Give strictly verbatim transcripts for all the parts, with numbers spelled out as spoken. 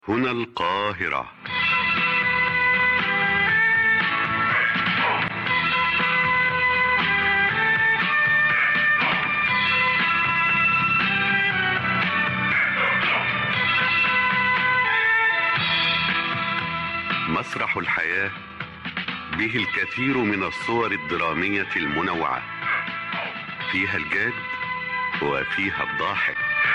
هنا القاهرة. مسرح الحياة به الكثير من الصور الدرامية المنوعة، فيها الجاد وفيها الضاحك.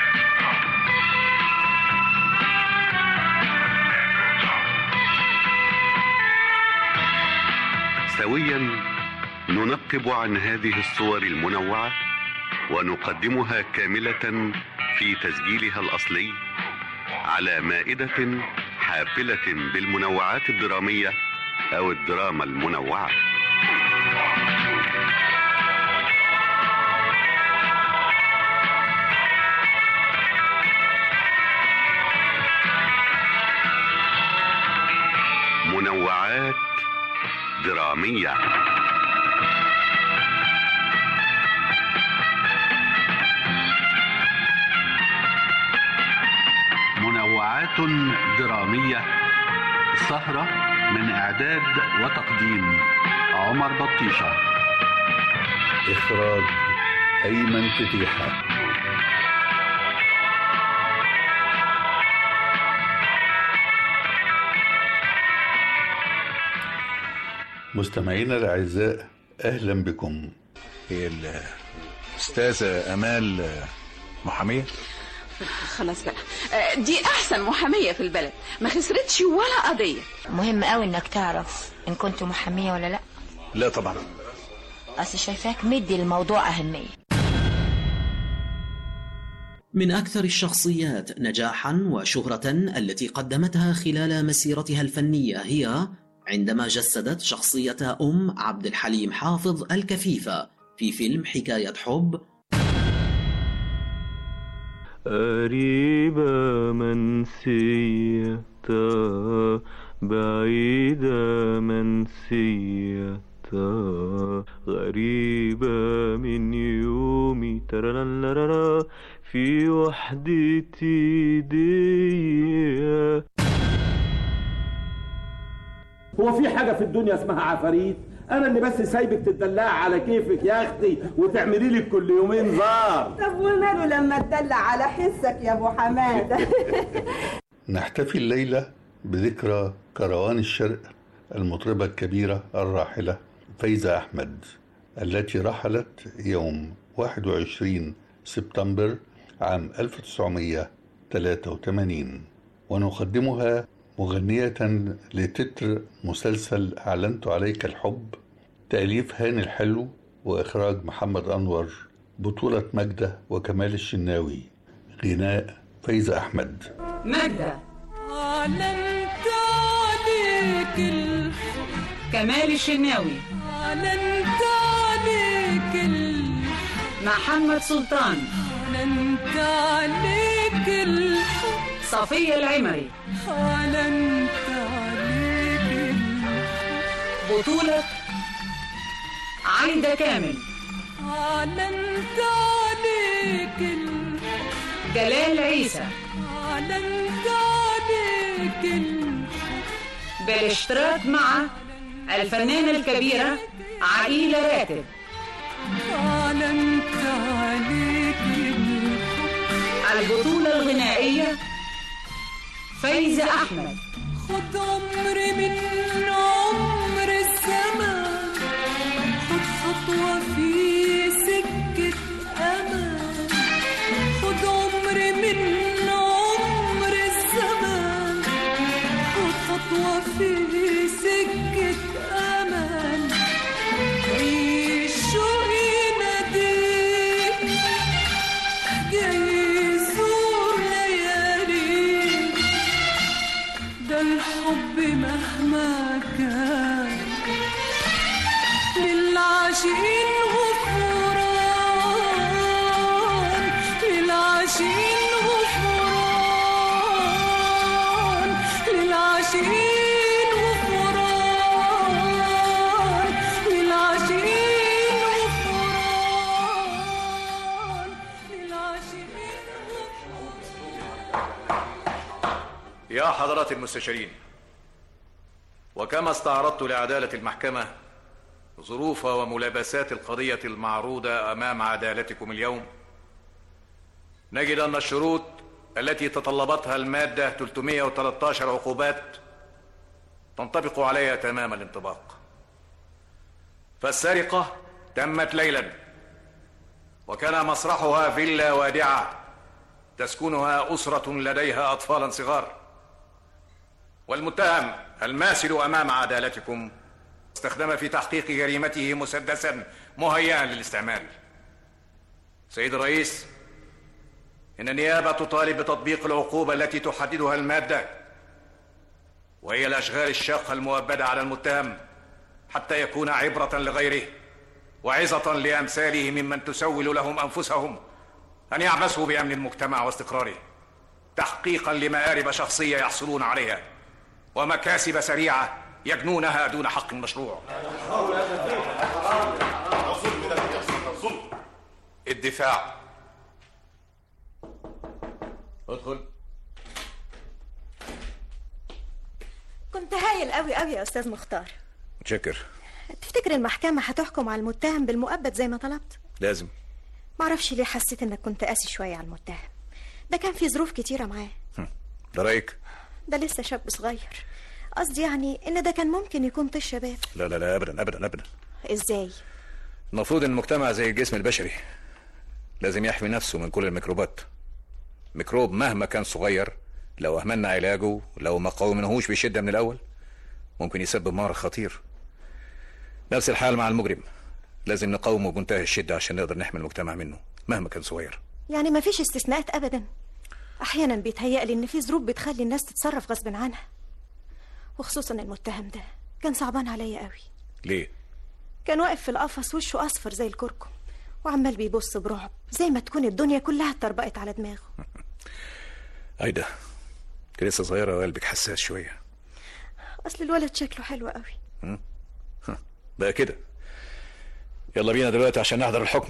سويا ننقب عن هذه الصور المنوعة ونقدمها كاملة في تسجيلها الأصلي على مائدة حافلة بالمنوعات الدرامية أو الدراما المنوعة. منوعات درامية. منوعات درامية، سهرة من إعداد وتقديم عمر بطيشة، إخراج أيمن فتيحة. مستمعينا الأعزاء، أهلا بكم. هي الأستاذة أمال محامية؟ خلاص بقى، دي أحسن محامية في البلد، ما خسرتش ولا قضية. مهم قوي إنك تعرف إن كنت محامية ولا لأ. لا طبعا، أصل شايفاك مدي الموضوع أهمية. من أكثر الشخصيات نجاحا وشهرة التي قدمتها خلال مسيرتها الفنية هي عندما جسدت شخصية أم عبد الحليم حافظ الكفيفة في فيلم حكاية حب. قريبة منسية بعيدة منسية غريبة من يومي ترى في وحدتي دي. هو في حاجة في الدنيا اسمها عفاريت؟ أنا اللي بس سايبك تدلع على كيفك يا أختي وتعملي لك كل يومين زار. طب وماله لما تدلع على حسك يا أبو حمادة؟ نحتفي الليلة بذكرى كروان الشرق المطربة الكبيرة الراحلة فايزة أحمد، التي رحلت يوم واحد وعشرين سبتمبر عام ألف وتسعمائة وثلاثة وثمانين، ونقدمها مغنية لتتر مسلسل أعلنت عليك الحب، تأليف هاني الحلو وإخراج محمد أنور، بطولة ماجدة وكمال الشناوي، غناء فايزة أحمد. ماجدة. أعلنت عليك الحب. كمال الشناوي. أعلنت عليك الحب. محمد سلطان. أعلنت عليك الحب. صفية العمري. أعلنت عليك الحب. بطولة عايدة كامل. أعلنت عليك الحب. جلال عيسى. أعلنت عليك الحب. بالاشتراك مع الفنانة الكبيرة عائلة راتب. أعلنت عليك الحب. البطولة الغنائية فايزة أحمد. خد عمري من عمر الزمان، خد خطوة في سكة أمان، خد عمري من عمر الزمان، خد خطوة في سكة أمان. عيش شوقي ناديك جاي يزور ليالي، ده الحب مهما كان للعاشقين غفران، للعاشقين غفران، للعاشقين غفران، للعاشقين غفران، للعاشقين غفران. يا حضرات المستشارين، وكما استعرضت لعدالة المحكمة ظروف وملابسات القضية المعروضة أمام عدالتكم اليوم، نجد أن الشروط التي تطلبتها المادة ثلاثمائة وثلاثة عشر عقوبات تنطبق عليها تمام الانطباق. فالسرقة تمت ليلا، وكان مسرحها فيلا وادعة تسكنها أسرة لديها أطفالا صغار، والمتهم الماثل أمام عدالتكم استخدم في تحقيق جريمته مسدسا مهيئا للاستعمال. سيد الرئيس، إن النيابة تطالب بتطبيق العقوبة التي تحددها المادة، وهي الأشغال الشاقة المؤبدة على المتهم حتى يكون عبرة لغيره وعظة لأمثاله ممن تسول لهم أنفسهم أن يعبثوا بأمن المجتمع واستقراره، تحقيقا لمآرب شخصية يحصلون عليها ومكاسب سريعة يجنونها دون حق مشروع. الدفاع. ادخل. كنت هايل قوي قوي يا أستاذ مختار. متشكر. تفتكر المحكمة هتحكم على المتهم بالمؤبد زي ما طلبت؟ لازم. معرفش ليه حسيت انك كنت قاسي شوية على المتهم ده، كان في ظروف كتيرة معاه. ده رأيك؟ ده لسه شاب صغير، قصدي يعني ان ده كان ممكن يكون طش شباب. لا لا لا ابدا ابدا ابدا. ازاي؟ المفروض ان المجتمع زي الجسم البشري لازم يحمي نفسه من كل الميكروبات. ميكروب مهما كان صغير لو اهملنا علاجه، لو ما قاومناهوش بشدة من الاول، ممكن يسبب مرض خطير. نفس الحال مع المجرم، لازم نقاومه بمنتهى الشدة عشان نقدر نحمي المجتمع منه مهما كان صغير. يعني ما فيش استثناءات ابدا؟ احيانا بيتهيألي ان في ظروف بتخلي الناس تتصرف غصب عنها، وخصوصا المتهم ده كان صعبان عليا قوي. ليه؟ كان واقف في القفص وشه اصفر زي الكركم وعمال بيبص برعب زي ما تكون الدنيا كلها اتطربقت على دماغه. ايدا لسه صغيرة وقلبك حساس شوية. اصل الولد شكله حلو قوي. بقى كده يلا بينا دلوقتي عشان نحضر الحكم.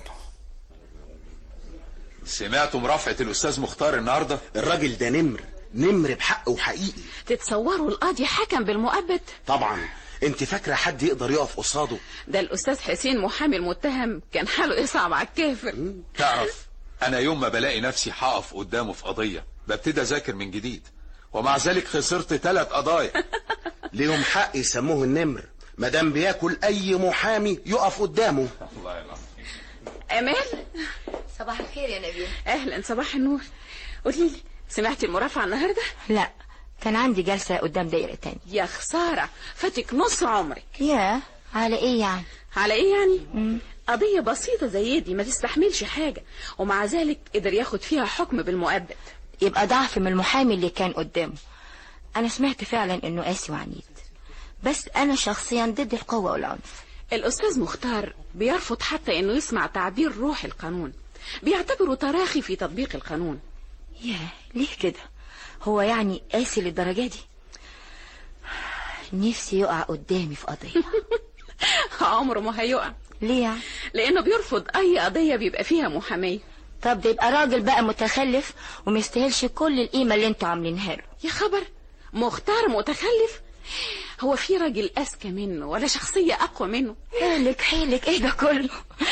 سمعتوا مرافعة الأستاذ مختار النهاردة؟ الراجل ده نمر نمر بحق وحقيقي. تتصوروا القاضي حكم بالمؤبد؟ طبعا. انت فاكرة حد يقدر يقف قصاده؟ ده الأستاذ حسين محامي المتهم كان حاله يصعب على الكافر. تعرف أنا يوم ما بلاقي نفسي هقف قدامه في قضية ببتدي أذاكر من جديد، ومع ذلك خسرت ثلاث قضايا. ليهم حق يسموه النمر مادام بياكل أي محامي يقف قدامه. الله يلعن. أمال، صباح الخير يا نبيل. أهلا، صباح النور. قولي لي، سمعتي المرافعة النهاردة؟ لا، كان عندي جلسة قدام دايرة تاني. يا خسارة، فاتك نص عمرك. يا على ايه يعني؟ على ايه يعني؟ مم. قضية بسيطة زي دي ما تستحملش حاجة، ومع ذلك قدر ياخد فيها حكم بالمؤبد. يبقى ضعف من المحامي اللي كان قدامه. انا سمعت فعلا انه قاسي وعنيد، بس انا شخصيا ضد القوة والعنف. الأستاذ مختار بيرفض حتى انه يسمع تعبير روح القانون، بيعتبره تراخي في تطبيق القانون. ياه، ليه كده؟ هو يعني قاسي للدرجة دي؟ نفسي يقع قدامي في قضية. عمره ما هيقع. ليه يعني؟ لأنه بيرفض أي قضية بيبقى فيها محامية. طب ده يبقى راجل بقى متخلف ومستاهلش كل القيمة اللي انتوا عاملينها له. يا خبر، مختار متخلف؟ هو في راجل أذكى منه ولا شخصية أقوى منه؟ حيلك حيلك، ايه ده كله؟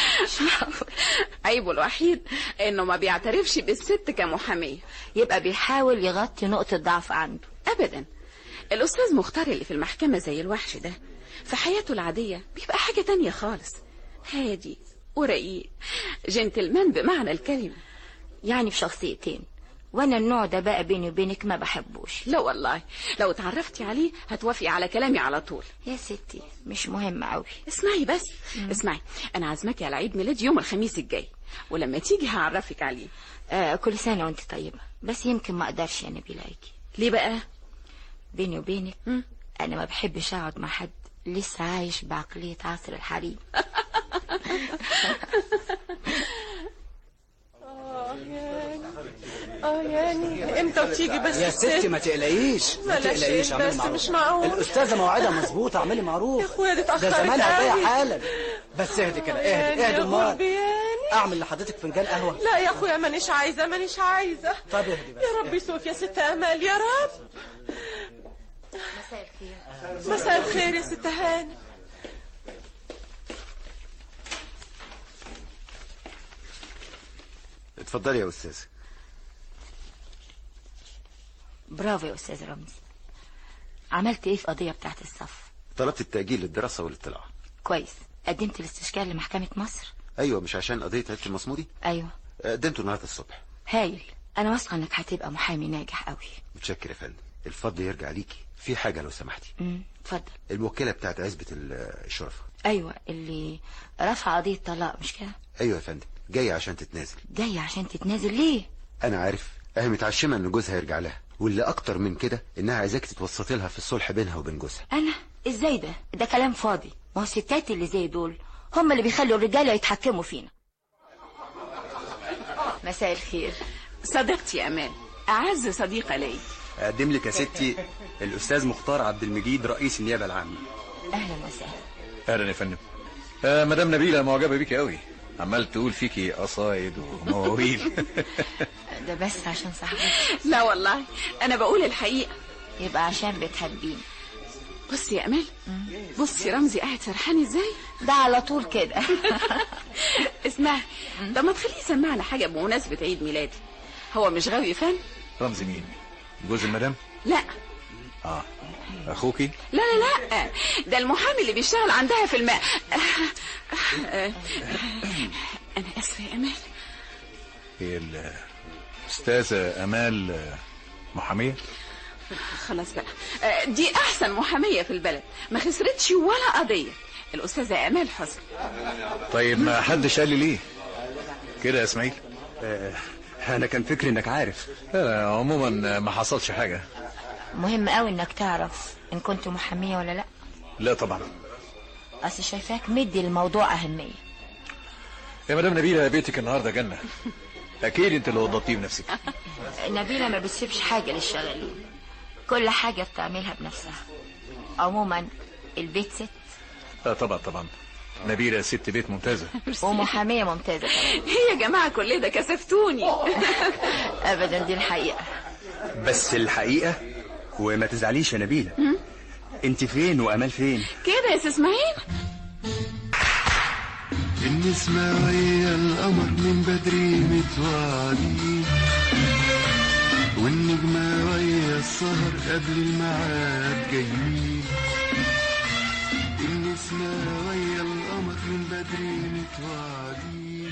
عيبه الوحيد انه ما بيعترفش بالست كمحامية. يبقى بيحاول يغطي نقطة ضعف عنده. أبدا، الأستاذ مختار اللي في المحكمة زي الوحش ده في حياته العادية بيبقى حاجة تانية خالص، هادي ورقيق، جنتلمان بمعنى الكلمة. يعني في شخصيتين، وانا النوع ده بقى بيني وبينك ما بحبوش. لا والله، لو اتعرفتي عليه هتوافقي على كلامي على طول. يا ستي مش مهم قوي. اسمعي بس. مم. اسمعي، انا عازماكي على عيد ميلادي يوم الخميس الجاي، ولما تيجي هعرفك عليه. آه كل سنة وانت طيبة، بس يمكن ما اقدرش يا نبيلة اجي. ليه بقى؟ بيني وبينك مم. انا ما بحبش اقعد مع حد لسه عايش بعقلية عصر الحريم. اه يعني امتى وتيجي بس يا ستي ما تقلقيش ما تقلقيش، اعملي معروف. مش معقول الاستاذه موعدها مظبوطه، اعملي معروف يا اخويا دي اتاخرت ده زمانها قوي. جايه حالا. بس اهدي كده، اهدي اهدي امال اعمل لحضرتك فنجان قهوه. لا يا اخويا مانيش عايزه مانيش عايزه. طب اهدي بس. يا رب يسوف يا ست امال يا رب. مساء الخير يا ست هانم. اتفضلي يا استاذ. برافو يا استاذ رمزي. عملت ايه في قضية بتاعت الصف؟ طلبت التأجيل للدراسة والاطلاع. كويس. قدمت الاستشكال لمحكمة مصر؟ ايوه، مش عشان قضية عيلة المصمودي؟ ايوه قدمته النهارده الصبح. هايل. انا واثقة انك هتبقى محامي ناجح قوي. متشكر يا فندم. الفضل يرجع ليكي. في حاجة لو سمحتي. امم اتفضل. الموكلة بتاعت عزبة الشرفة. ايوه، اللي رفع قضية طلاق مش كده؟ ايوه يا فندم، جاية عشان تتنازل. جاية عشان تتنازل ليه؟ انا عارف، اهي متعشمة ان جوزها يرجع لها، واللي اكتر من كده انها عايزاك تتوسطي لها في الصلح بينها وبين جوزها. انا؟ ازاي ده؟ ده كلام فاضي. ما هو الستات اللي زي دول هم اللي بيخلوا الرجاله يتحكموا فينا. مساء الخير. صديقتي يا امان، اعز صديقه لي. اقدم لك يا ستي الاستاذ مختار عبد المجيد رئيس النيابه العامه. اهلا وسهلا. اهلا يا فندم. آه مدام نبيله معجبه بيكي قوي، عمال تقول فيكي قصايد ومواويل. ده بس عشان صاحبتي؟ لا والله انا بقول الحقيقه. يبقى عشان بتحبيني. بصي يا امال، بصي رمزي قاعد سرحان ازاي. ده على طول كده. اسمعي، طب ما تخليه يسمعنا حاجه بمناسبه عيد ميلادي. هو مش غاوي فن؟ رمزي مين؟ جوز المدام؟ لا. اه اخوكي؟ لا لا لا، ده المحامي اللي بيشتغل عندها في الماء. انا اسفه يا امال. هي الاستاذه امال محاميه؟ خلاص بقى، دي احسن محاميه في البلد، ما خسرتش ولا قضيه، الاستاذه امال حسن. طيب ما حدش قال لي ليه كده يا اسماعيل؟ آه انا كان فكري انك عارف. لا عموما ما حصلش حاجه. مهم قوي انك تعرف ان كنت محاميه ولا لا. لا طبعا، اصل شايفاك مدي الموضوع اهميه. يا مدام نبيله بيتك النهارده جنه، اكيد انت اللي وضبطيه بنفسك. نبيله ما بتسيبش حاجه للشغالين، كل حاجه بتعملها بنفسها. عموما البيت ست. اه طبعا طبعا، نبيله ست بيت ممتازه ومحاميه ممتازه كمان. يا جماعه كل ده كسفتوني. ابدا، دي الحقيقه. بس الحقيقه، وما تزعليش يا نبيله. انت فين وامال فين كده يا اسماعيل؟ النسمة ويا القمر من بدري متوعدين، والنجمة ويا السهر قبل الميعاد جايين. النسمة ويا القمر من بدري متوعدين.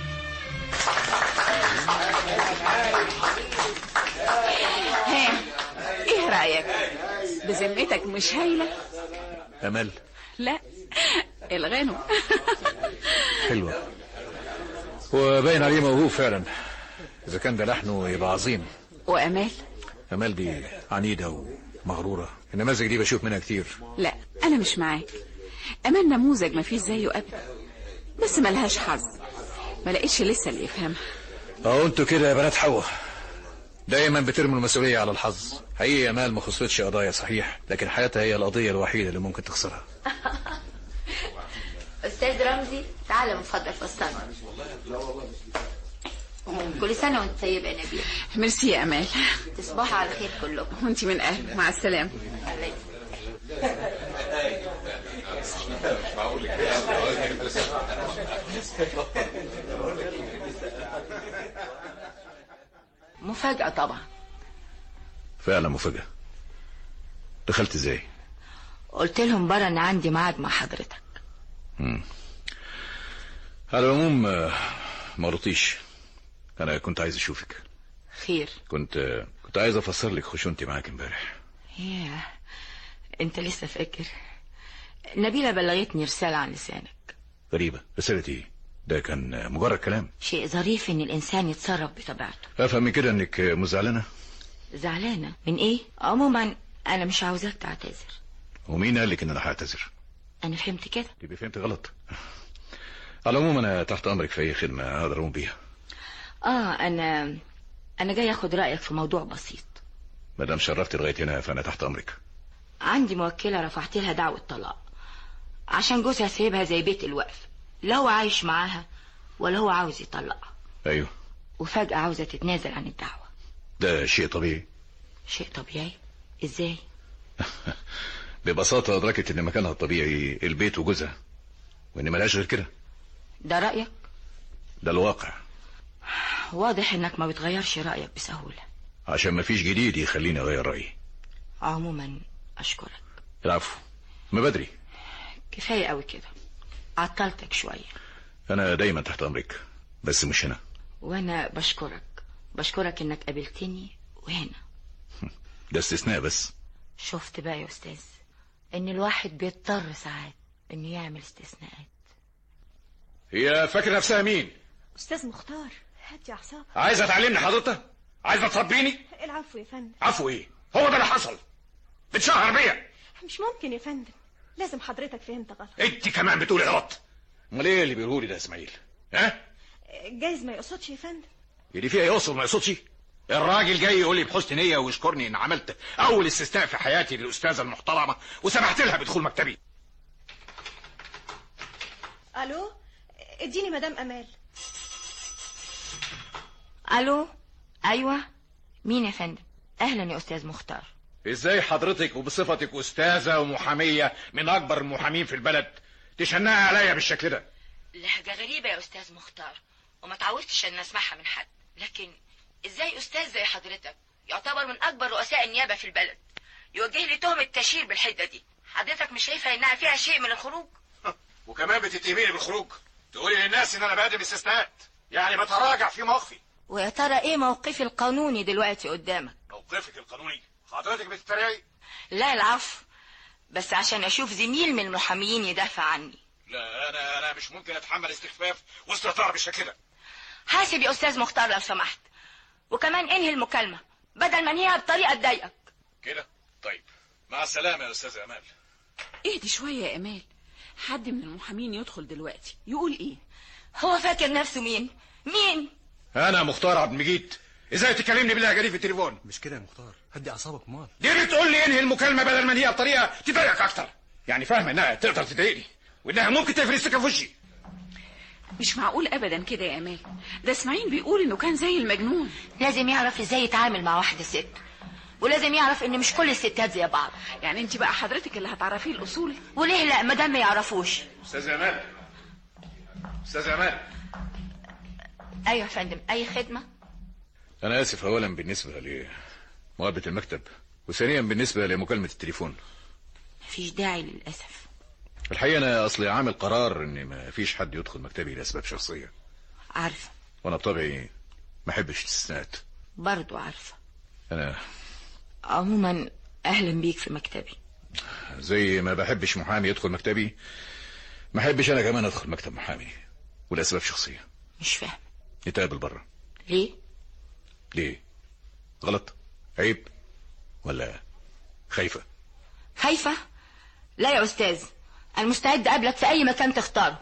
ها، ايه رأيك؟ بذمتك مش هايلة؟ امل؟ لا، الغنو. حلوة، وباين عليه موهوب فعلا. اذا كان ده لحنه يبقى عظيم. وامال؟ امال دي عنيدة ومغرورة، النماذج دي بشوف منها كتير. لا انا مش معاك. امال نموذج ما فيش زيه ابدا، بس ملهاش حظ، ما لقيتش لسه اللي يفهمها. اهو انتوا كده يا بنات حوا دايما بترموا المسؤولية على الحظ. حقيقي امال ما خسرتش قضايا صحيح، لكن حياتها هي القضية الوحيدة اللي ممكن تخسرها. استاذ رمزي تعالى من فضلك فستان. كل سنه وانت طيبه يا نبيل. ميرسي يا امال. تصبحوا على خير كلكم. وانت من اهل. مع السلامه. مفاجأة طبعا. فعلا مفاجأة. دخلت ازاي؟ قلت لهم بره ان عندي ميعاد مع حضرتك. امم على العموم ما رضيتش، انا كنت عايز اشوفك. خير؟ كنت كنت عايز افسر لك خشونتي معاك امبارح. ياه، انت لسه فاكر؟ نبيلة بلغتني رسالة عن لسانك. غريبة، رسالة ايه؟ ده كان مجرد كلام. شيء ظريف ان الانسان يتصرف بطبيعته. افهم من كده انك مزعلانة. زعلانة من ايه؟ عموما انا مش عاوزاك تعتذر. ومين قال لك ان انا هعتذر؟ انا فهمت كده. يبقى فهمت غلط. على العموم انا تحت امرك في اي خدمة اقدر اقوم بيها. اه انا انا جاي اخد رايك في موضوع بسيط. ما دام شرفتي لغايه هنا فانا تحت امرك. عندي موكله رفعت لها دعوه طلاق عشان جوزها سايبها زي بيت الوقف، لا هو عايش معاها ولا هو عاوز يطلقها. ايوه. وفجاه عاوزه تتنازل عن الدعوه. ده شيء طبيعي. شيء طبيعي ازاي؟ ببساطة أدركت إن مكانها الطبيعي البيت وجوزها، وإن ملاش غير كده. ده رأيك؟ ده الواقع. واضح إنك ما بتغيرش رأيك بسهولة. عشان مفيش جديد يخليني أغير رأيي. عموما أشكرك. العفو، ما بدري. كفاية قوي كده، عطلتك شوية. أنا دايما تحت أمرك، بس مش هنا. وأنا بشكرك بشكرك إنك قابلتني وهنا. ده استثناء بس. شفت بقى يا أستاذ إن الواحد بيضطر ساعات إنه يعمل استثناءات. هي فاكر نفسها مين؟ أستاذ مختار، هاتي أعصابك. عايزة تعلمني حضرتك؟ عايزة تربيني؟ العفو يا فندم. عفو إيه؟ هو ده اللي حصل. بتشهر بيا. مش ممكن يا فندم، لازم حضرتك فهمت غلط. انت كمان بتقولي غلط. امال ايه اللي بيقولوا لي ده يا اسماعيل؟ ها؟ جايز ما يقصدش يا فندم. اللي فيها يقصد ما يقصدش؟ الراجل جاي يقول لي بحسن نيه ويشكرني ان عملت اول استثناء في حياتي للاستاذه المحترمه وسمحت لها بدخول مكتبي. الو، اديني مدام امال. الو، ايوه، مين يا فندم؟ اهلا يا استاذ مختار. ازاي حضرتك وبصفتك استاذه ومحاميه من اكبر المحامين في البلد تشنقها عليا بالشكل ده؟ لهجه غريبه يا استاذ مختار، وما تعودتش ان اسمعها من حد. لكن ازاي استاذ زي حضرتك يعتبر من اكبر رؤساء النيابه في البلد يوجه لي تهمه تشهير بالحده دي؟ حضرتك مش شايفه انها فيها شيء من الخروج؟ وكمان بتتهميني بالخروج؟ تقولي للناس ان انا بقدم استثناءات، يعني بتراجع في موقفي. ويا ترى ايه موقفي القانوني دلوقتي قدامك؟ موقفك القانوني؟ حضرتك بتتريقي؟ لا العفو، بس عشان اشوف زميل من المحاميين يدافع عني. لا انا انا مش ممكن اتحمل استخفاف واستهتار بالشكل ده. حاسب يا استاذ مختار لو سمحت، وكمان انهي المكالمه بدل ما انهيها بطريقه تضايقك كده. طيب مع السلامه يا استاذه امال. اهدي شويه يا امال، حد من المحامين يدخل دلوقتي يقول ايه؟ هو فاكر نفسه مين؟ مين؟ انا مختار عبد المجيد. ازاي تكلمني باللهجه دي في التليفون؟ مش كده يا مختار، هدي اعصابك. امال دي بتقول لي انهي المكالمه بدل ما انهيها بطريقه تضايقك اكتر. يعني فاهمه انها تقدر تضايقني وانها ممكن تقفل السكه في وشي. مش معقول ابدا كده يا امال، ده اسماعيل بيقول انه كان زي المجنون. لازم يعرف ازاي يتعامل مع واحده ست، ولازم يعرف ان مش كل الستات زي بعض. يعني انت بقى حضرتك اللي هتعرفيه الاصول؟ وليه لا ما دام ما يعرفوش؟ استاذه امال، استاذه امال. ايوه يا فندم، اي خدمه؟ انا اسف اولا بالنسبه لمقابله المكتب، وثانيا بالنسبه لمكالمه التليفون. مفيش داعي للاسف. الحقيقه انا اصلي عامل قرار ان ما فيش حد يدخل مكتبي لاسباب شخصيه. عارفه. وانا بطبعي ما احبش الاستثناءات. برضو عارفه. انا عموما اهلا بيك في مكتبي. زي ما بحبش محامي يدخل مكتبي، ما احبش انا كمان ادخل مكتب محامي ولاسباب شخصيه. مش فاهم. نتقابل بره. ليه؟ ليه؟ غلط؟ عيب؟ ولا خايفه؟ خايفه؟ لا يا استاذ، انا مستعد اقابلك في اي مكان تختاره.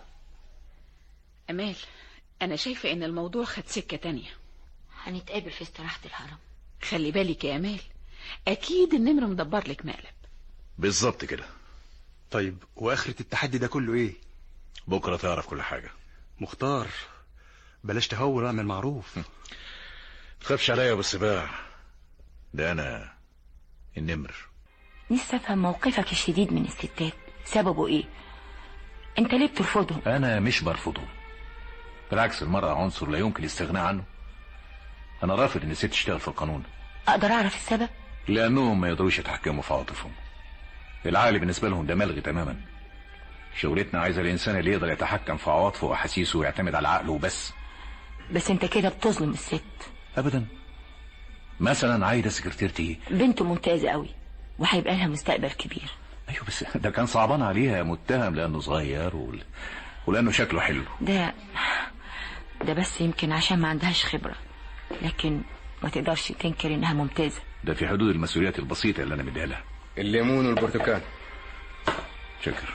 امال انا شايفه ان الموضوع خد سكه تانية. هنتقابل في استراحه الهرم. خلي بالك يا امال، اكيد النمر مدبر لك مقلب. بالظبط كده. طيب واخرة التحدي ده كله ايه؟ بكره تعرف كل حاجه. مختار بلاش تهور، اعمل معروف. تخافش عليا بالسباع، ده انا النمر. نفسي افهم موقفك الشديد من الستات، سببه ايه؟ انت ليه بترفضهم؟ انا مش برفضهم، بالعكس المرأة عنصر لا يمكن الاستغناء عنه. انا رافض ان الست تشتغل في القانون. اقدر اعرف السبب؟ لانهم ما يقدروش يتحكموا في عواطفهم. العقل بالنسبه لهم ده ملغي تماما. شغلتنا عايزه الانسان اللي يقدر يتحكم في عواطفه واحاسيسه ويعتمد على عقله وبس. بس انت كده بتظلم الست. ابدا. مثلا عايده سكرتيرتي بنته ممتازه قوي وهيبقى لها مستقبل كبير. ايوه بس ده كان صعبان عليها، متهم لانه صغير ول... ولانه شكله حلو. ده ده بس يمكن عشان ما عندهاش خبره، لكن ما تقدرش تنكر انها ممتازه. ده في حدود المسؤوليات البسيطه اللي انا مديها لها. الليمون والبرتقال. شكر.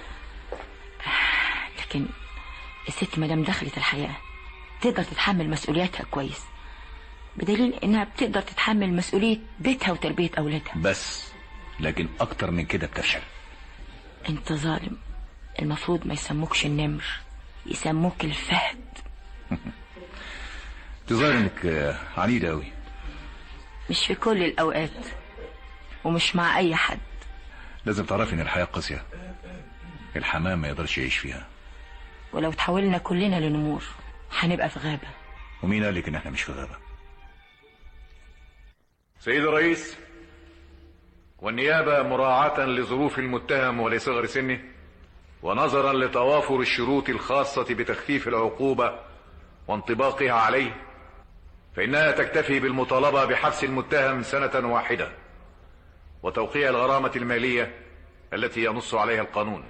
لكن الست مادام دخلت الحياه تقدر تتحمل مسؤولياتها كويس، بدليل انها بتقدر تتحمل مسؤوليه بيتها وتربيه اولادها. بس لكن اكتر من كده بتفشل. انت ظالم، المفروض ما يسموكش النمر، يسموك الفهد. تظاهر انك عنيدة قوي. مش في كل الاوقات ومش مع اي حد. لازم تعرفي ان الحياة قاسية، الحمام ما يقدرش يعيش فيها. ولو تحولنا كلنا لنمور هنبقى في غابة. ومين قالك ان احنا مش في غابة؟ سيد الرئيس، والنيابة مراعاة لظروف المتهم ولصغر سنه ونظرا لتوافر الشروط الخاصة بتخفيف العقوبة وانطباقها عليه، فإنها تكتفي بالمطالبة بحبس المتهم سنة واحدة وتوقيع الغرامة المالية التي ينص عليها القانون.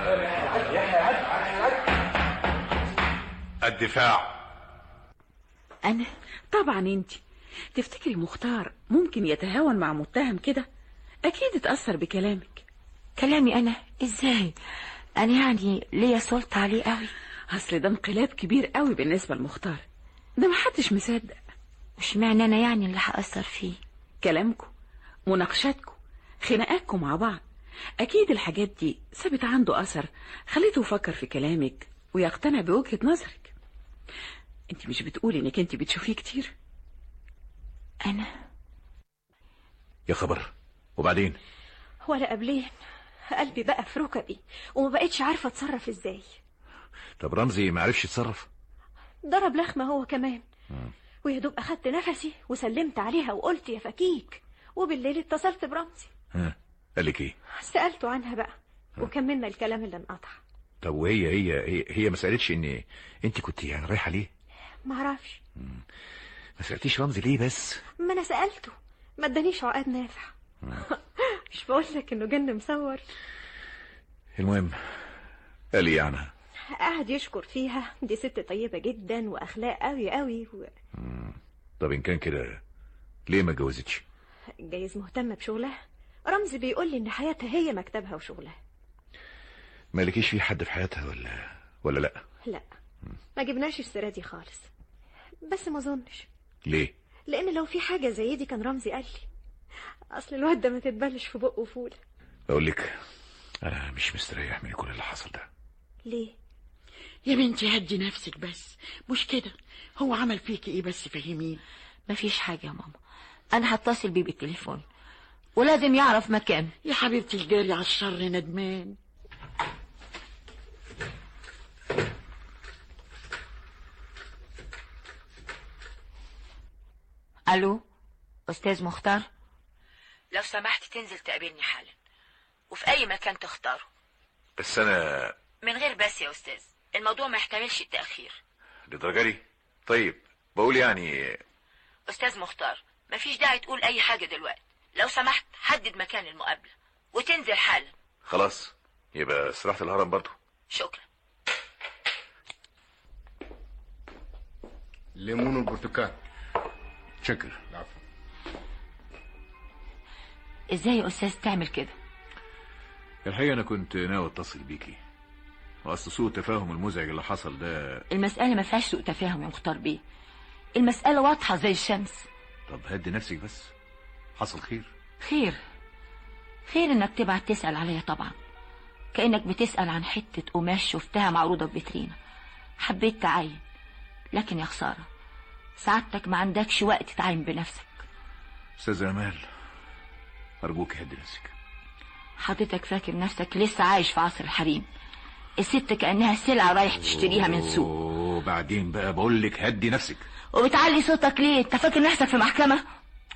الدفاع. أنا؟ طبعا أنت. تفتكري مختار ممكن يتهاون مع متهم كده؟ أكيد اتأثر بكلامك. كلامي أنا؟ إزاي؟ أنا يعني ليا سلطة عليه قوي؟ أصل ده انقلاب كبير قوي بالنسبة لمختار، ده محدش مصدق. مش معنى أنا يعني اللي هأثر فيه؟ كلامكم، مناقشاتكم، خناقاتكم مع بعض، أكيد الحاجات دي سابت عنده أثر، خليته يفكر في كلامك ويقتنع بوجهة نظرك. انت مش بتقولي انك انت بتشوفيه كتير؟ أنا يا خبر، وبعدين؟ ولا قبلين قلبي بقى في ركبي وما بقتش عارفة اتصرف ازاي. طب رمزي ما عرفش يتصرف؟ ضرب لخمة هو كمان. ويا دوب اخدت نفسي وسلمت عليها وقلت يا فكيك، وبالليل اتصلت برمزي. ها قال لك ايه؟ سألته عنها بقى وكملنا الكلام اللي انقطع. طب وهي هي هي, هي ما سألتش ان انت كنت يعني رايحة ليه؟ ما اعرفش. ما سألتيش رمزي ليه بس؟ ما انا سألته ما ادانيش عقاد نافع. مش بقول لك انه جن مصور. المهم قال ايه عنها؟ قعد يشكر فيها، دي ست طيبة جدا واخلاق قوي قوي و... طب ان كان كده ليه ما اتجوزتش؟ جايز مهتمة بشغلها. رمزي بيقول لي ان حياتها هي مكتبها وشغلها. مالكيش في حد في حياتها ولا ولا لا؟ لا ما جبناش السيرة دي خالص، بس ما اظنش. ليه؟ لان لو في حاجة زي دي كان رمزي قال لي. اصل الواد ده ما تتبلش في بقه فول. اقول لك انا مش مستريح من كل اللي حصل ده. ليه يا بنتي؟ هدي نفسك بس، مش كده. هو عمل فيكي ايه بس؟ فهمين. مفيش حاجة يا ماما، انا هتصل بيه بالتليفون ولازم يعرف مكان. يا حبيبتي الجاري على الشر ندمان. الو استاذ مختار، لو سمحت تنزل تقابلني حالا وفي اي مكان تختاره. بس انا من غير بس يا استاذ، الموضوع ما يحتملش التأخير. للدرجة دي؟ طيب بقول يعني استاذ مختار مفيش داعي تقول اي حاجة دلوقتي، لو سمحت حدد مكان المقابلة وتنزل حالا. خلاص يبقى استراحة الهرم برضو. شكرا. الليمون والبرتقال. شكرا. العفو. ازاي يا استاذ تعمل كده؟ الحقيقة انا كنت ناوي اتصل بيكي، واصل سوء التفاهم المزعج اللي حصل ده. المسألة ما فيهاش سوء تفاهم يا مختار بيه، المسألة واضحة زي الشمس. طب هدي نفسك بس، حصل خير. خير خير انك تبعت تسأل عليا طبعا، كأنك بتسأل عن حتة قماش شفتها معروضة في فيترينا حبيت تعاين، لكن يا خسارة سعادتك ما عندكش وقت تعاين بنفسك. استاذ امال ارجوك هدي نفسك. حضرتك فاكر نفسك لسه عايش في عصر الحريم، الست كأنها سلعة رايح تشتريها من سوق. وبعدين بقى بقول لك هدي نفسك. وبتعلي صوتك ليه؟ انت فاكر نفسك في محكمة؟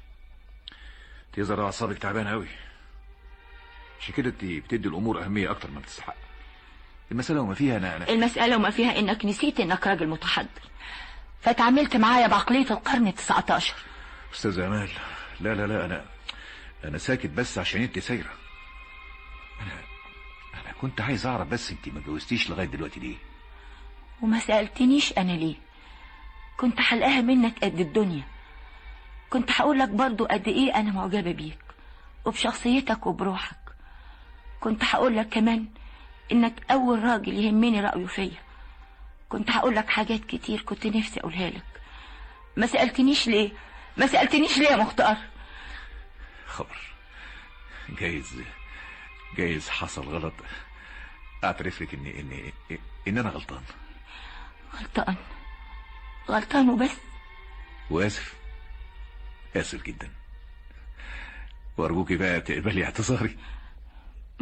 تظهر اعصابك تعبانه قوي، عشان كده انت بتدي الامور اهميه اكتر ما بتستحق. المساله وما فيها انا, أنا المساله وما فيها انك نسيت انك راجل متحضر، فتعاملت معايا بعقليه القرن التسعتاشر. استاذ امال لا لا لا انا انا ساكت بس عشان انت سايره. انا انا كنت عايز اعرف بس انت ما اتجوزتيش لغايه دلوقتي ليه؟ وما سالتنيش انا ليه؟ كنت حلقاها منك قد الدنيا، كنت هقول لك برضو قد ايه انا معجبه بيك وبشخصيتك وبروحك، كنت هقول لك كمان انك اول راجل يهمني رايه فيا، كنت هقول لك حاجات كتير كنت نفسي اقولها لك. ما سالتنيش ليه؟ ما سالتنيش ليه يا مختار؟ خبر جايز جايز حصل غلط، اعترف لك اني اني ان انا غلطان. غلطان غلطان وبس. واسف اسف جدا، وارجوكي بقى تقبلي اعتذاري.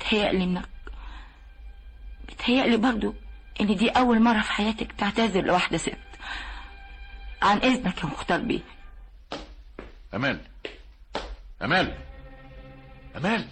بتهيألي انك بتهيألي برضو ان دي اول مرة في حياتك تعتذر لواحدة ست. عن اذنك يا مختار بيه. امال امال امال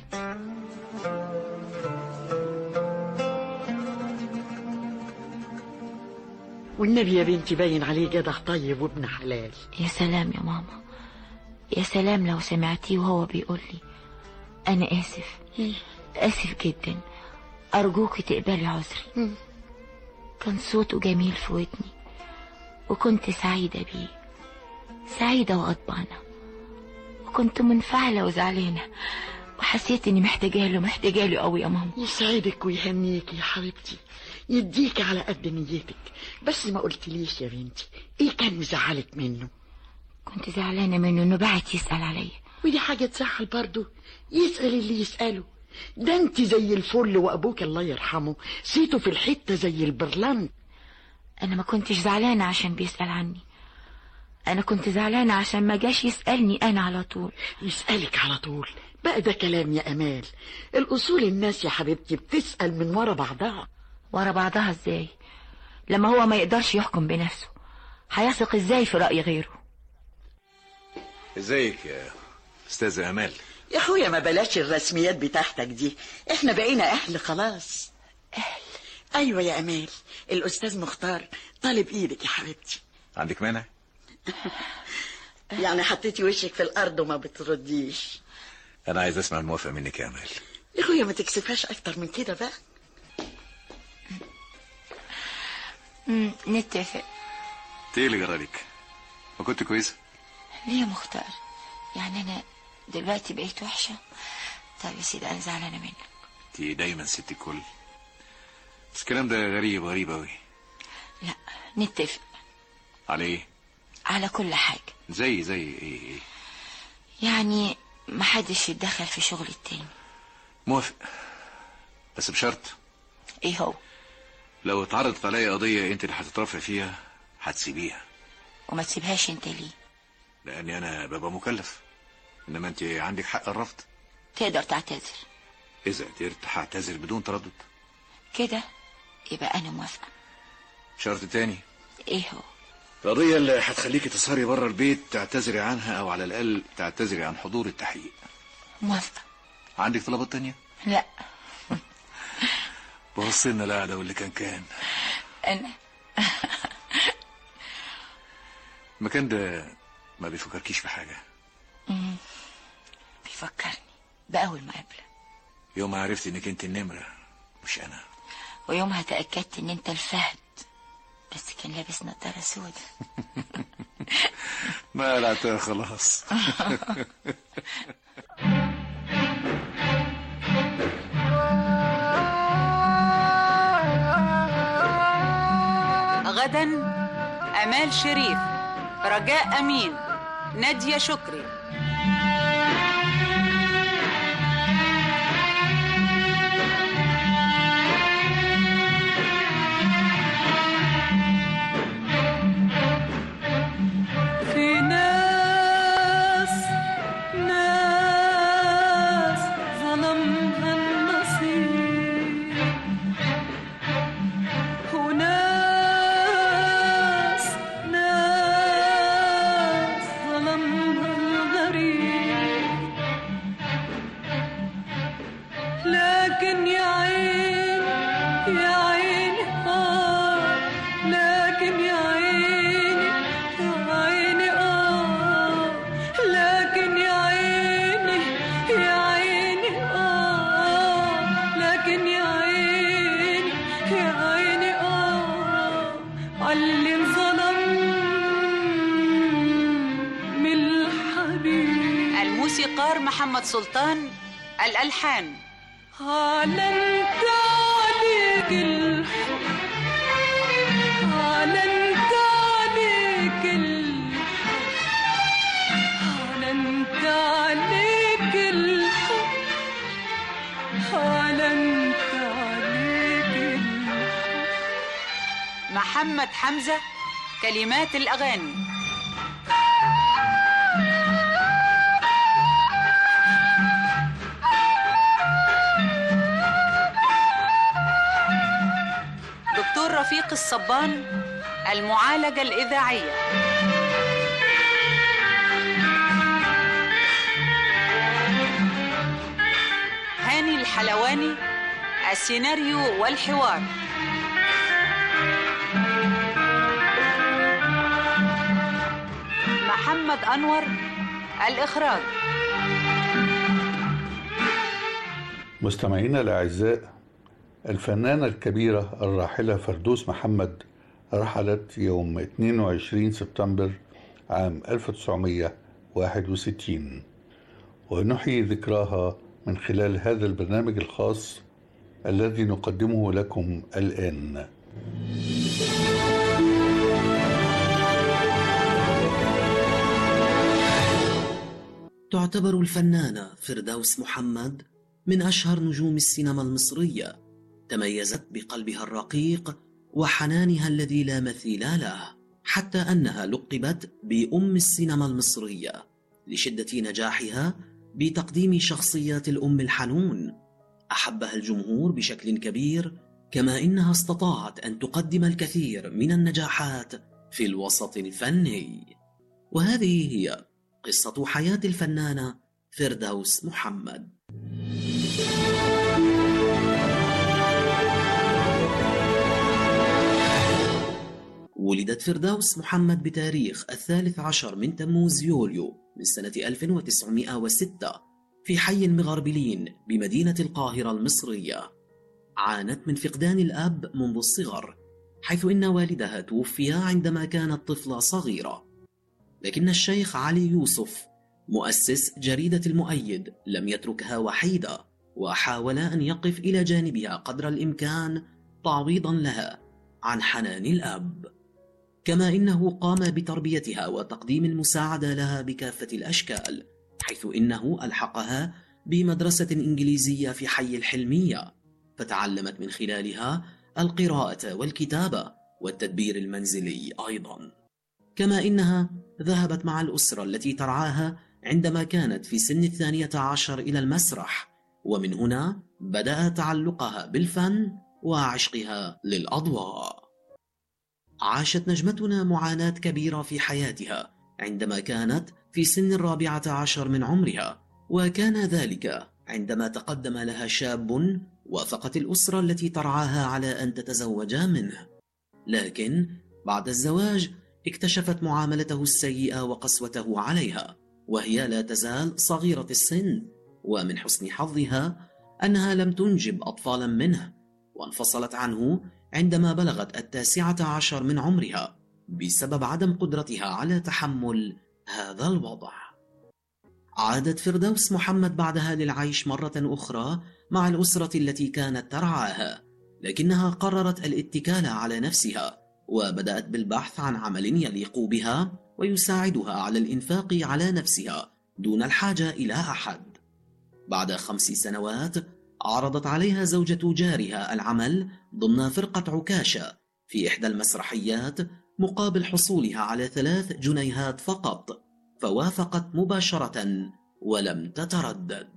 والنبي يا بنتي باين عليه جدع طيب وابن حلال. يا سلام يا ماما، يا سلام لو سمعتيه وهو بيقول لي انا اسف اسف جدا، ارجوكي تقبلي عذري. كان صوته جميل في ودني وكنت سعيدة بيه، سعيدة وغضبانة، وكنت منفعلة وزعلانة، وحسيت اني محتاجة له محتاجة له قوي يا ماما. يسعدك ويهنيك يا حبيبتي، يديك على قد نيتك. بس ما قلتليش يا بنتي ايه كان مزعلك منه؟ كنت زعلانة منه انه بعت يسأل عليا. ودي حاجة تزعل برضه، يسأل اللي يسأله. ده انت زي الفل، وابوك الله يرحمه سيته في الحتة زي البرلمان. انا ما كنتش زعلانة عشان بيسأل عني، انا كنت زعلانة عشان ما جاش يسألني انا على طول. يسألك على طول بقى ده كلام يا امال؟ الاصول الناس يا حبيبتي بتسأل من ورا بعضها. ورا بعضها ازاي لما هو ما يقدرش يحكم بنفسه؟ هيثق ازاي في رأي غيره؟ ازيك يا استاذة امال؟ يا اخويا ما بلاش الرسميات بتاعتك دي، احنا بقينا اهل خلاص. اهل؟ ايوه يا امال، الاستاذ مختار طالب ايدك يا حبيبتي. عندك مانع؟ يعني حطيتي وشك في الارض وما بترديش. انا عايز اسمع الموافقة منك يا امال. يا اخويا ما تكسفهاش اكتر من كده بقى. امم نتفق. ايه اللي جرالك؟ ما كنت كويسة؟ ليه يا مختار؟ يعني انا دلوقتي بقيت وحشة؟ طيب يا سيدي انا زعلانة منك. انتي دايما ست الكل، بس الكلام ده غريب غريب اوي. لا نتفق. على ايه؟ على كل حاجة. زي زي ايه ايه؟ يعني محدش يتدخل في شغل التاني. موافق، بس بشرط. ايه هو؟ لو اتعرضت عليا قضية انت اللي هتترافع فيها هتسيبيها. وما تسيبهاش انت ليه؟ لاني انا ببقى مكلف، انما انت عندك حق الرفض. تقدر تعتذر. اذا قدرت هعتذر بدون تردد. كده يبقى انا موافقة. شرط تاني. ايه هو؟ القضية اللي هتخليكي تسهري بره البيت تعتذري عنها، او على الاقل تعتذري عن حضور التحقيق. موافقة. عندك طلبات تانية؟ لا. بوصلنا القعدة واللي كان كان. انا المكان ده ما بيفكركيش بحاجة؟ امم بيفكرني بأول مقابلة، يوم ما عرفت انك انت النمرة مش انا، ويومها تأكدت ان انت الفهد بس كان لابس نظارة سودة. ما قلعتها خلاص. غدا أمال شريف، رجاء أمين، نادية شكري. في ناس ناس ظلمها النصيب، وناس ناس ظلمها الغريب. لكن يا عين يا عين آه، لكن يا عيني يا عيني آه، لكن يا عيني يا عيني آه، لكن يا عيني يا عيني آه، عاللي انظلم من الحبيب. الموسيقار محمد سلطان، الألحان علمت عليك الحب، علمت عليك الحب، علمت عليك الحب، علمت عليك الحب. محمد حمزة، كلمات الأغاني. إسحاق الصبان المعالجة الإذاعية. هاني الحلواني السيناريو والحوار. محمد أنور الإخراج. مستمعينا الأعزاء، الفنانة الكبيرة الراحلة فردوس محمد رحلت يوم اثنين وعشرين سبتمبر عام ألف وتسعمائة وواحد وستين، ونحيي ذكراها من خلال هذا البرنامج الخاص الذي نقدمه لكم الآن. تعتبر الفنانة فردوس محمد من أشهر نجوم السينما المصرية، تميزت بقلبها الرقيق وحنانها الذي لا مثيل له، حتى أنها لقبت بأم السينما المصرية لشدة نجاحها بتقديم شخصيات الأم الحنون. أحبها الجمهور بشكل كبير، كما إنها استطاعت أن تقدم الكثير من النجاحات في الوسط الفني. وهذه هي قصة حياة الفنانة فردوس محمد. ولدت فردوس محمد بتاريخ الثالث عشر من تموز يوليو من سنة ألف وتسعمائة وستة في حي المغربلين بمدينة القاهرة المصرية. عانت من فقدان الأب منذ الصغر، حيث إن والدها توفي عندما كانت طفلة صغيرة. لكن الشيخ علي يوسف مؤسس جريدة المؤيد لم يتركها وحيدة، وحاول أن يقف إلى جانبها قدر الإمكان تعويضا لها عن حنان الأب، كما إنه قام بتربيتها وتقديم المساعدة لها بكافة الأشكال، حيث إنه ألحقها بمدرسة إنجليزية في حي الحلمية، فتعلمت من خلالها القراءة والكتابة والتدبير المنزلي أيضا. كما إنها ذهبت مع الأسرة التي ترعاها عندما كانت في سن الثانية عشر إلى المسرح، ومن هنا بدأ تعلقها بالفن وعشقها للأضواء. عاشت نجمتنا معاناة كبيرة في حياتها عندما كانت في سن الرابعة عشر من عمرها، وكان ذلك عندما تقدم لها شاب وافقت الأسرة التي ترعاها على أن تتزوج منه. لكن بعد الزواج اكتشفت معاملته السيئة وقسوته عليها، وهي لا تزال صغيرة السن، ومن حسن حظها أنها لم تنجب أطفالا منه، وانفصلت عنه عندما بلغت التاسعة عشر من عمرها بسبب عدم قدرتها على تحمل هذا الوضع. عادت فردوس محمد بعدها للعيش مرة أخرى مع الأسرة التي كانت ترعاها، لكنها قررت الاتكال على نفسها، وبدأت بالبحث عن عمل يليق بها ويساعدها على الإنفاق على نفسها دون الحاجة إلى أحد. بعد خمس سنوات عرضت عليها زوجة جارها العمل ضمن فرقة عكاشة في إحدى المسرحيات مقابل حصولها على ثلاث جنيهات فقط، فوافقت مباشرة ولم تتردد.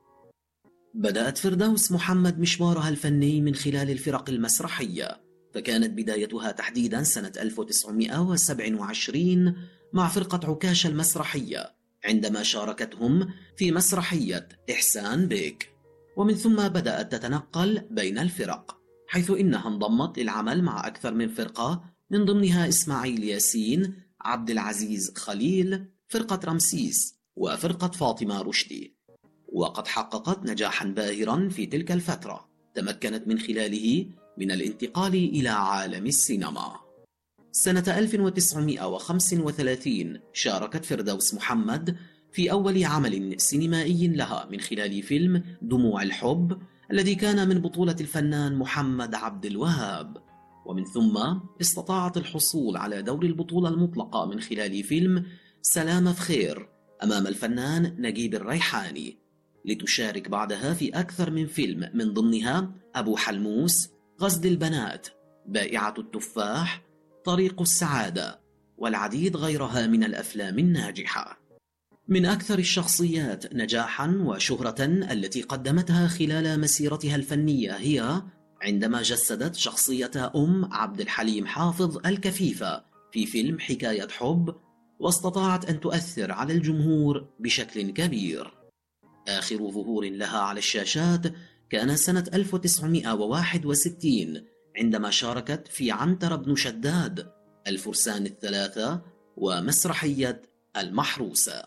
بدأت فردوس محمد مشوارها الفني من خلال الفرق المسرحية، فكانت بدايتها تحديدا سنة ألف وتسعمائة وسبعة وعشرين مع فرقة عكاشة المسرحية، عندما شاركتهم في مسرحية إحسان بيك، ومن ثم بدأت تتنقل بين الفرق، حيث إنها انضمت للعمل مع أكثر من فرقة، من ضمنها إسماعيل ياسين، عبد العزيز خليل، فرقة رمسيس، وفرقة فاطمة رشدي. وقد حققت نجاحا باهرا في تلك الفترة تمكنت من خلاله من الانتقال إلى عالم السينما. سنة ألف وتسعمائة وخمسة وثلاثين شاركت فردوس محمد في أول عمل سينمائي لها من خلال فيلم دموع الحب، الذي كان من بطولة الفنان محمد عبد الوهاب، ومن ثم استطاعت الحصول على دور البطولة المطلقة من خلال فيلم سلامة في خير أمام الفنان نجيب الريحاني، لتشارك بعدها في أكثر من فيلم، من ضمنها أبو حلموس، غزل البنات، بائعة التفاح، طريق السعادة، والعديد غيرها من الأفلام الناجحة. من أكثر الشخصيات نجاحا وشهرة التي قدمتها خلال مسيرتها الفنية هي عندما جسدت شخصية أم عبد الحليم حافظ الكفيفة في فيلم حكاية حب، واستطاعت أن تؤثر على الجمهور بشكل كبير. آخر ظهور لها على الشاشات كان سنة ألف وتسعمائة وواحد وستين عندما شاركت في عنتر بن شداد، الفرسان الثلاثة، ومسرحية المحروسة.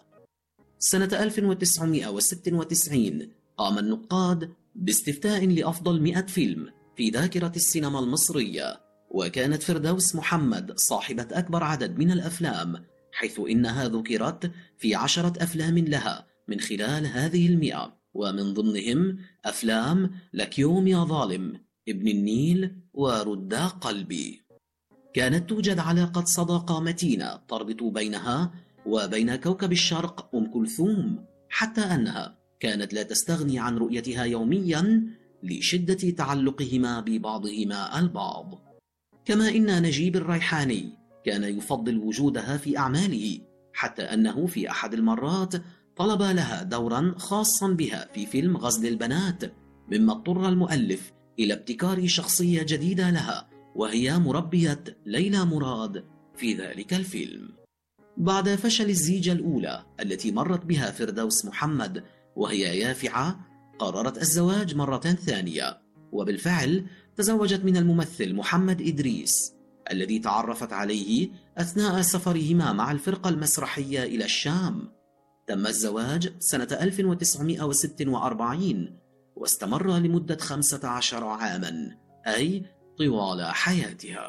سنة ألف وتسعمائة وستة وتسعين قام النقاد باستفتاء لأفضل مئة فيلم في ذاكرة السينما المصرية، وكانت فردوس محمد صاحبة أكبر عدد من الأفلام، حيث إنها ذكرت في عشرة أفلام لها من خلال هذه المئة، ومن ضمنهم أفلام لك يوم يا ظالم، ابن النيل، ورد قلبي. كانت توجد علاقة صداقة متينة تربط بينها وبين كوكب الشرق أم كلثوم، حتى أنها كانت لا تستغني عن رؤيتها يوميا لشدة تعلقهما ببعضهما البعض. كما إن نجيب الريحاني كان يفضل وجودها في أعماله، حتى أنه في أحد المرات طلب لها دورا خاصا بها في فيلم غزل البنات، مما اضطر المؤلف إلى ابتكار شخصية جديدة لها، وهي مربية ليلى مراد في ذلك الفيلم. بعد فشل الزيجة الأولى التي مرت بها فردوس محمد وهي يافعة، قررت الزواج مرة ثانية، وبالفعل تزوجت من الممثل محمد إدريس الذي تعرفت عليه أثناء سفرهما مع الفرقة المسرحية إلى الشام. تم الزواج سنة ألف وتسعمائة وستة وأربعين واستمر لمدة خمسة عشر عاما، أي طوال حياتها.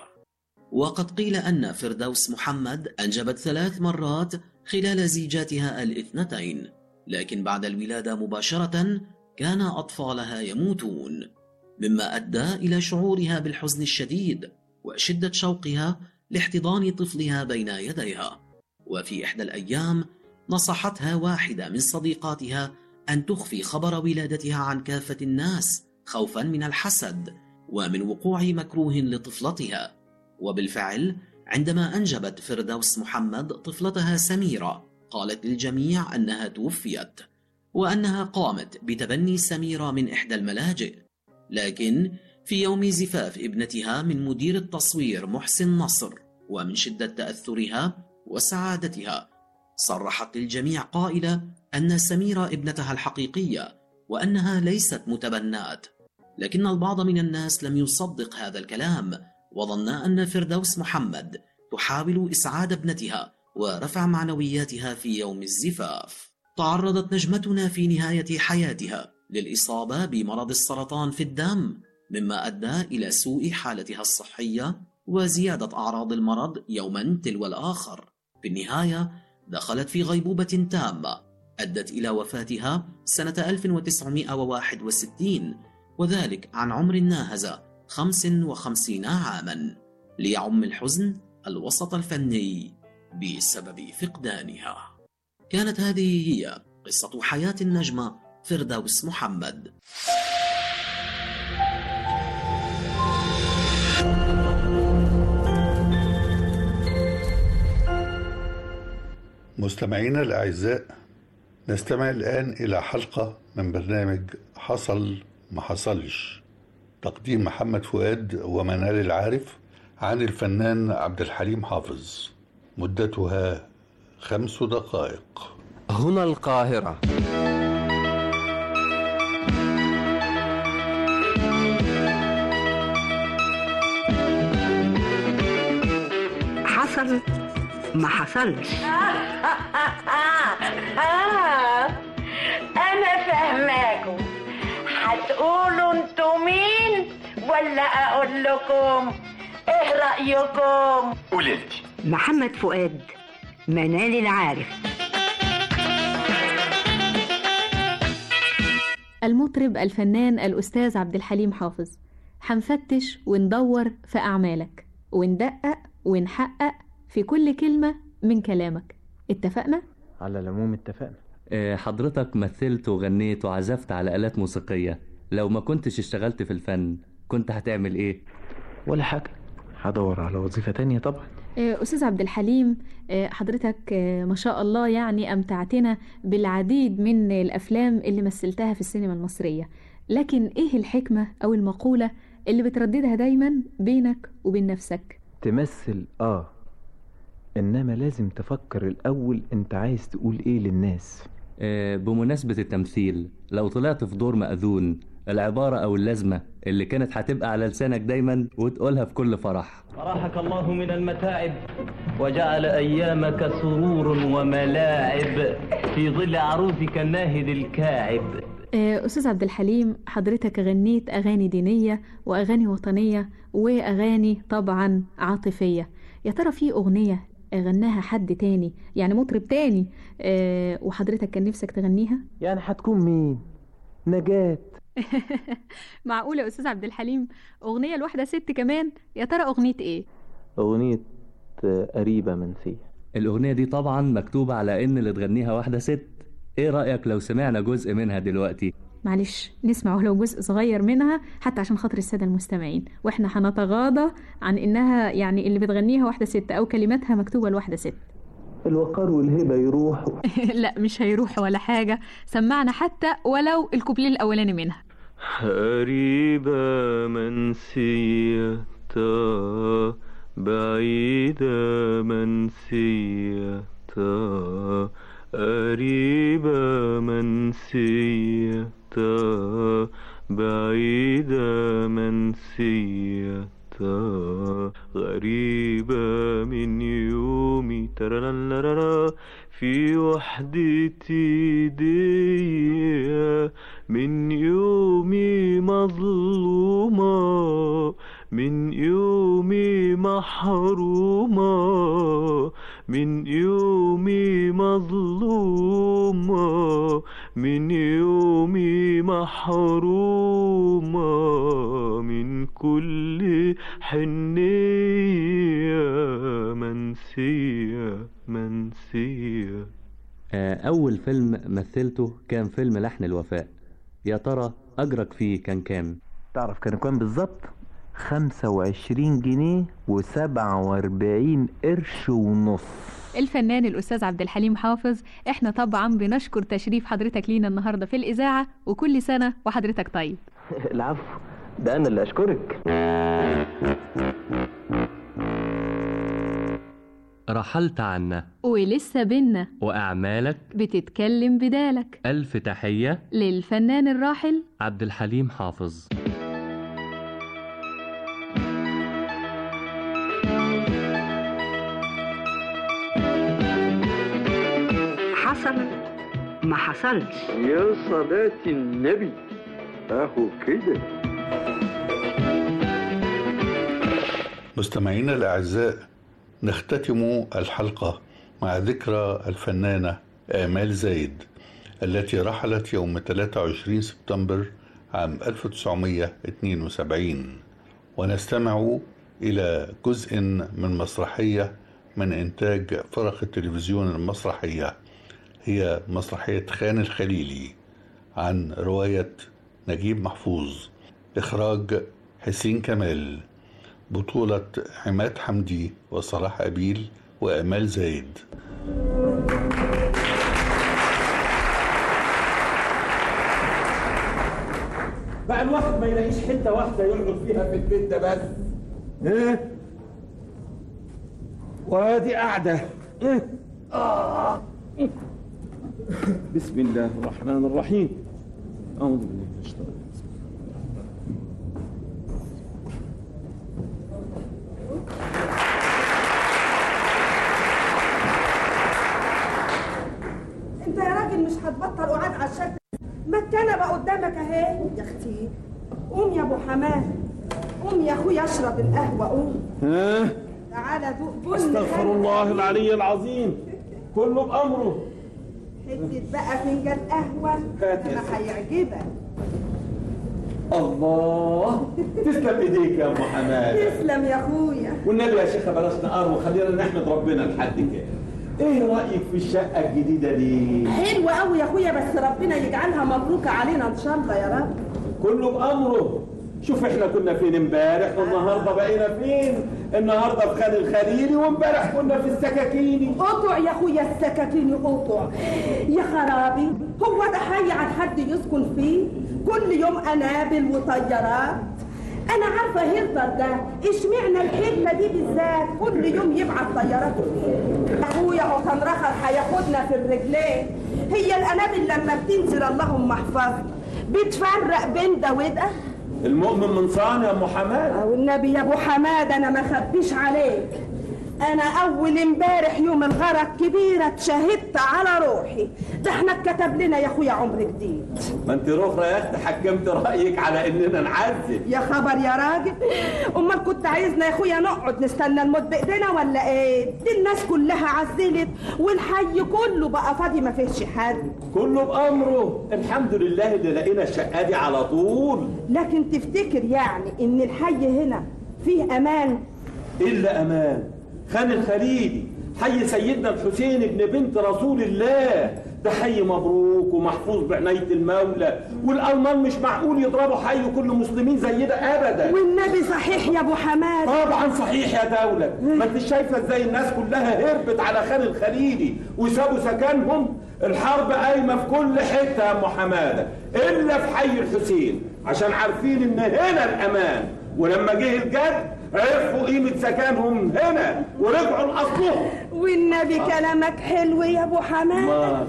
وقد قيل أن فردوس محمد أنجبت ثلاث مرات خلال زيجاتها الاثنتين، لكن بعد الولادة مباشرة كان أطفالها يموتون، مما أدى إلى شعورها بالحزن الشديد وشدة شوقها لاحتضان طفلها بين يديها. وفي إحدى الأيام نصحتها واحدة من صديقاتها أن تخفي خبر ولادتها عن كافة الناس خوفا من الحسد ومن وقوع مكروه لطفلتها. وبالفعل عندما أنجبت فردوس محمد طفلتها سميرة، قالت للجميع أنها توفيت، وأنها قامت بتبني سميرة من إحدى الملاجئ. لكن في يوم زفاف ابنتها من مدير التصوير محسن نصر، ومن شدة تأثرها وسعادتها، صرحت للجميع قائلة أن سميرة ابنتها الحقيقية وأنها ليست متبنات. لكن البعض من الناس لم يصدق هذا الكلام، وظن أن فردوس محمد تحاول إسعاد ابنتها ورفع معنوياتها في يوم الزفاف. تعرضت نجمتنا في نهاية حياتها للإصابة بمرض السرطان في الدم، مما أدى إلى سوء حالتها الصحية وزيادة أعراض المرض يوما تلو الآخر. في النهاية دخلت في غيبوبة تامة أدت إلى وفاتها سنة ألف وتسعمائة وواحد وستين، وذلك عن عمر ناهز خمس وخمسين عاما، ليعم الحزن الوسط الفني بسبب فقدانها. كانت هذه هي قصة حياة النجمة فردوس محمد. مستمعينا الأعزاء، نستمع الآن إلى حلقة من برنامج حصل ما حصلش، تقديم محمد فؤاد ومنال العارف، عن الفنان عبد الحليم حافظ، مدتها خمس دقائق. هنا القاهرة. حصل ما حصلش. أنا فاهماكم، هتقولوا انتوا مين ولا أقول لكم؟ إيه رأيكم؟ قولي انت. محمد فؤاد، منال العارف. المطرب الفنان الأستاذ عبد الحليم حافظ. هنفتش وندور في أعمالك وندقق ونحقق في كل كلمة من كلامك. اتفقنا؟ على العموم اتفقنا. أه حضرتك مثلت وغنيت وعزفت على آلات موسيقية، لو ما كنتش اشتغلت في الفن كنت هتعمل ايه؟ ولا حاجة. هدور على وظيفة تانية طبعا. أستاذ عبد الحليم، حضرتك ما شاء الله يعني أمتعتنا بالعديد من الأفلام اللي مثلتها في السينما المصرية، لكن إيه الحكمة أو المقولة اللي بترددها دايما بينك وبين نفسك؟ تمثل آه إنما لازم تفكر الأول أنت عايز تقول إيه للناس. آه بمناسبة التمثيل، لو طلعت في دور مأذون، العبارة أو اللازمة اللي كانت هتبقى على لسانك دايما وتقولها في كل فرح: راحك الله من المتاعب وجعل أيامك سرور وملاعب في ظل عروسك الناهد الكاعب. أستاذ عبد الحليم، حضرتك غنيت أغاني دينية وأغاني وطنية وأغاني طبعا عاطفية. يا ترى في أغنية غناها حد تاني، يعني مطرب تاني، أه وحضرتك كان نفسك تغنيها؟ يعني هتكون مين؟ نجاة. معقولة يا أستاذ عبد الحليم أغنية لواحدة ست كمان؟ يا ترى أغنية إيه؟ أغنية قريبة منسية. الأغنية دي طبعا مكتوبة على إن اللي تغنيها واحدة ست. إيه رأيك لو سمعنا جزء منها دلوقتي؟ معلش نسمع ولو جزء صغير منها حتى عشان خاطر السادة المستمعين، وإحنا هنتغاضى عن إنها يعني اللي بتغنيها واحدة ست أو كلماتها مكتوبة لواحدة ست. الوقار والهبة يروحوا. لا مش هيروحوا ولا حاجة، سمعنا حتى ولو الكوبليه الأولاني منها. قريبة منسية بعيدة منسية قريبة منسية بعيدة منسية غريبة من يومي ترللرا في وحدتي دي من يومي مظلومة من يومي محرومة من يومي مظلومة من يومي محرومة من كل حنية منسية منسية. أول فيلم مثلته كان فيلم لحن الوفاء. يا ترى أجرك فيه كان كام؟ تعرف كان كام بالظبط؟ خمسة وعشرين جنيه وسبعة واربعين قرش ونص. الفنان الأستاذ عبد الحليم حافظ، احنا طبعا بنشكر تشريف حضرتك لينا النهاردة في الإذاعة، وكل سنة وحضرتك طيب. العفو، ده أنا اللي أشكرك. رحلت عنا ولسه بينا وأعمالك بتتكلم بدالك. ألف تحية للفنان الراحل عبد الحليم حافظ. حصل ما حصلش يا صلاة النبي اهو كده. مستمعينا الأعزاء، نختتم الحلقة مع ذكرى الفنانة آمال زايد التي رحلت يوم ثلاثة وعشرين سبتمبر عام ألف وتسعمائة واثنين وسبعين، ونستمع إلى جزء من مسرحية من إنتاج فرق التلفزيون المسرحية، هي مسرحية خان الخليلي عن رواية نجيب محفوظ، إخراج حسين كمال، بطولة عماد حمدي وصلاح أبيل وآمال زايد. بقى الواحد ما يلاقيش حته واحده يقعد فيها في البيت ده بس. ايه وادي قاعده. ايه آه. بسم الله الرحمن الرحيم. اعوذ بالله من الشيطان الرجيم. انت يا راجل مش هتبطل قعاد على الشكل. ما الكنبه قدامك اهي يا اختي. قوم يا ابو حماه، قوم يا اخويا اشرب القهوه. قوم ها تعالى ذوق بن. استغفر الله العلي العظيم، كله بامره. حته بقى فنجان قهوه ما هيعجبك. الله تسلم ايديك يا ابو حماده. تسلم يا اخويا. والنبي يا شيخه بلاش نقر وخلينا نحمد ربنا لحد كده. ايه رايك في الشقه الجديده دي؟ حلوه قوي يا اخويا، بس ربنا يجعلها مبروكه علينا ان شاء الله يا رب. كله بامره. شوف احنا كنا فين امبارح والنهارده بقينا فين. النهارده في خان الخليلي وامبارح كنا في السكاكيني. قطع يا اخويا السكاكيني قطع يا خرابي. هو ده حي عن حد يسكن فيه؟ كل يوم قنابل وطيارات. انا عارفه هيرتر ده اشمعنى الحته دي بالذات كل يوم يبعت طياراته فيه. اخويا هو كان رخر هياخدنا في الرجلين. هي القنابل لما بتنزل اللهم احفظنا بتفرق بين ده وده. المؤمن من صان يا ام حماد. والنبي يا ابو حماد انا ما خبيش عليك. انا اول امبارح يوم الغرق كبيره اتشهدت على روحي. ده احنا اتكتب لنا يا اخويا عمر جديد. ما انت رخرة يا اختي حكمت رايك على اننا نعذب. يا خبر يا راجل. امال كنت عايزنا يا اخويا نقعد نستنى الموت بايدينا ولا ايه؟ دي الناس كلها عزلت والحي كله بقى فاضي ما فيش حد. كله بامره. الحمد لله اللي لقينا الشقه دي على طول. لكن تفتكر يعني ان الحي هنا فيه امان؟ الا امان. خان الخليلي حي سيدنا الحسين ابن بنت رسول الله. ده حي مبروك ومحفوظ بعناية المولى. والألمان مش معقول يضربوا حي كل مسلمين زي ده أبدا. والنبي صحيح يا أبو حماد. طبعا صحيح يا دولة. ما انت شايفة ازاي الناس كلها هربت على خان الخليلي وسابوا سكنهم. الحرب قايمة في كل حتة يا أم حمادة إلا في حي الحسين عشان عارفين إن هنا الأمان. ولما جه الجد عرفوا قيمة سكانهم هنا ورجعوا لأصلهم. والنبي كلامك حلو يا ابو حماد.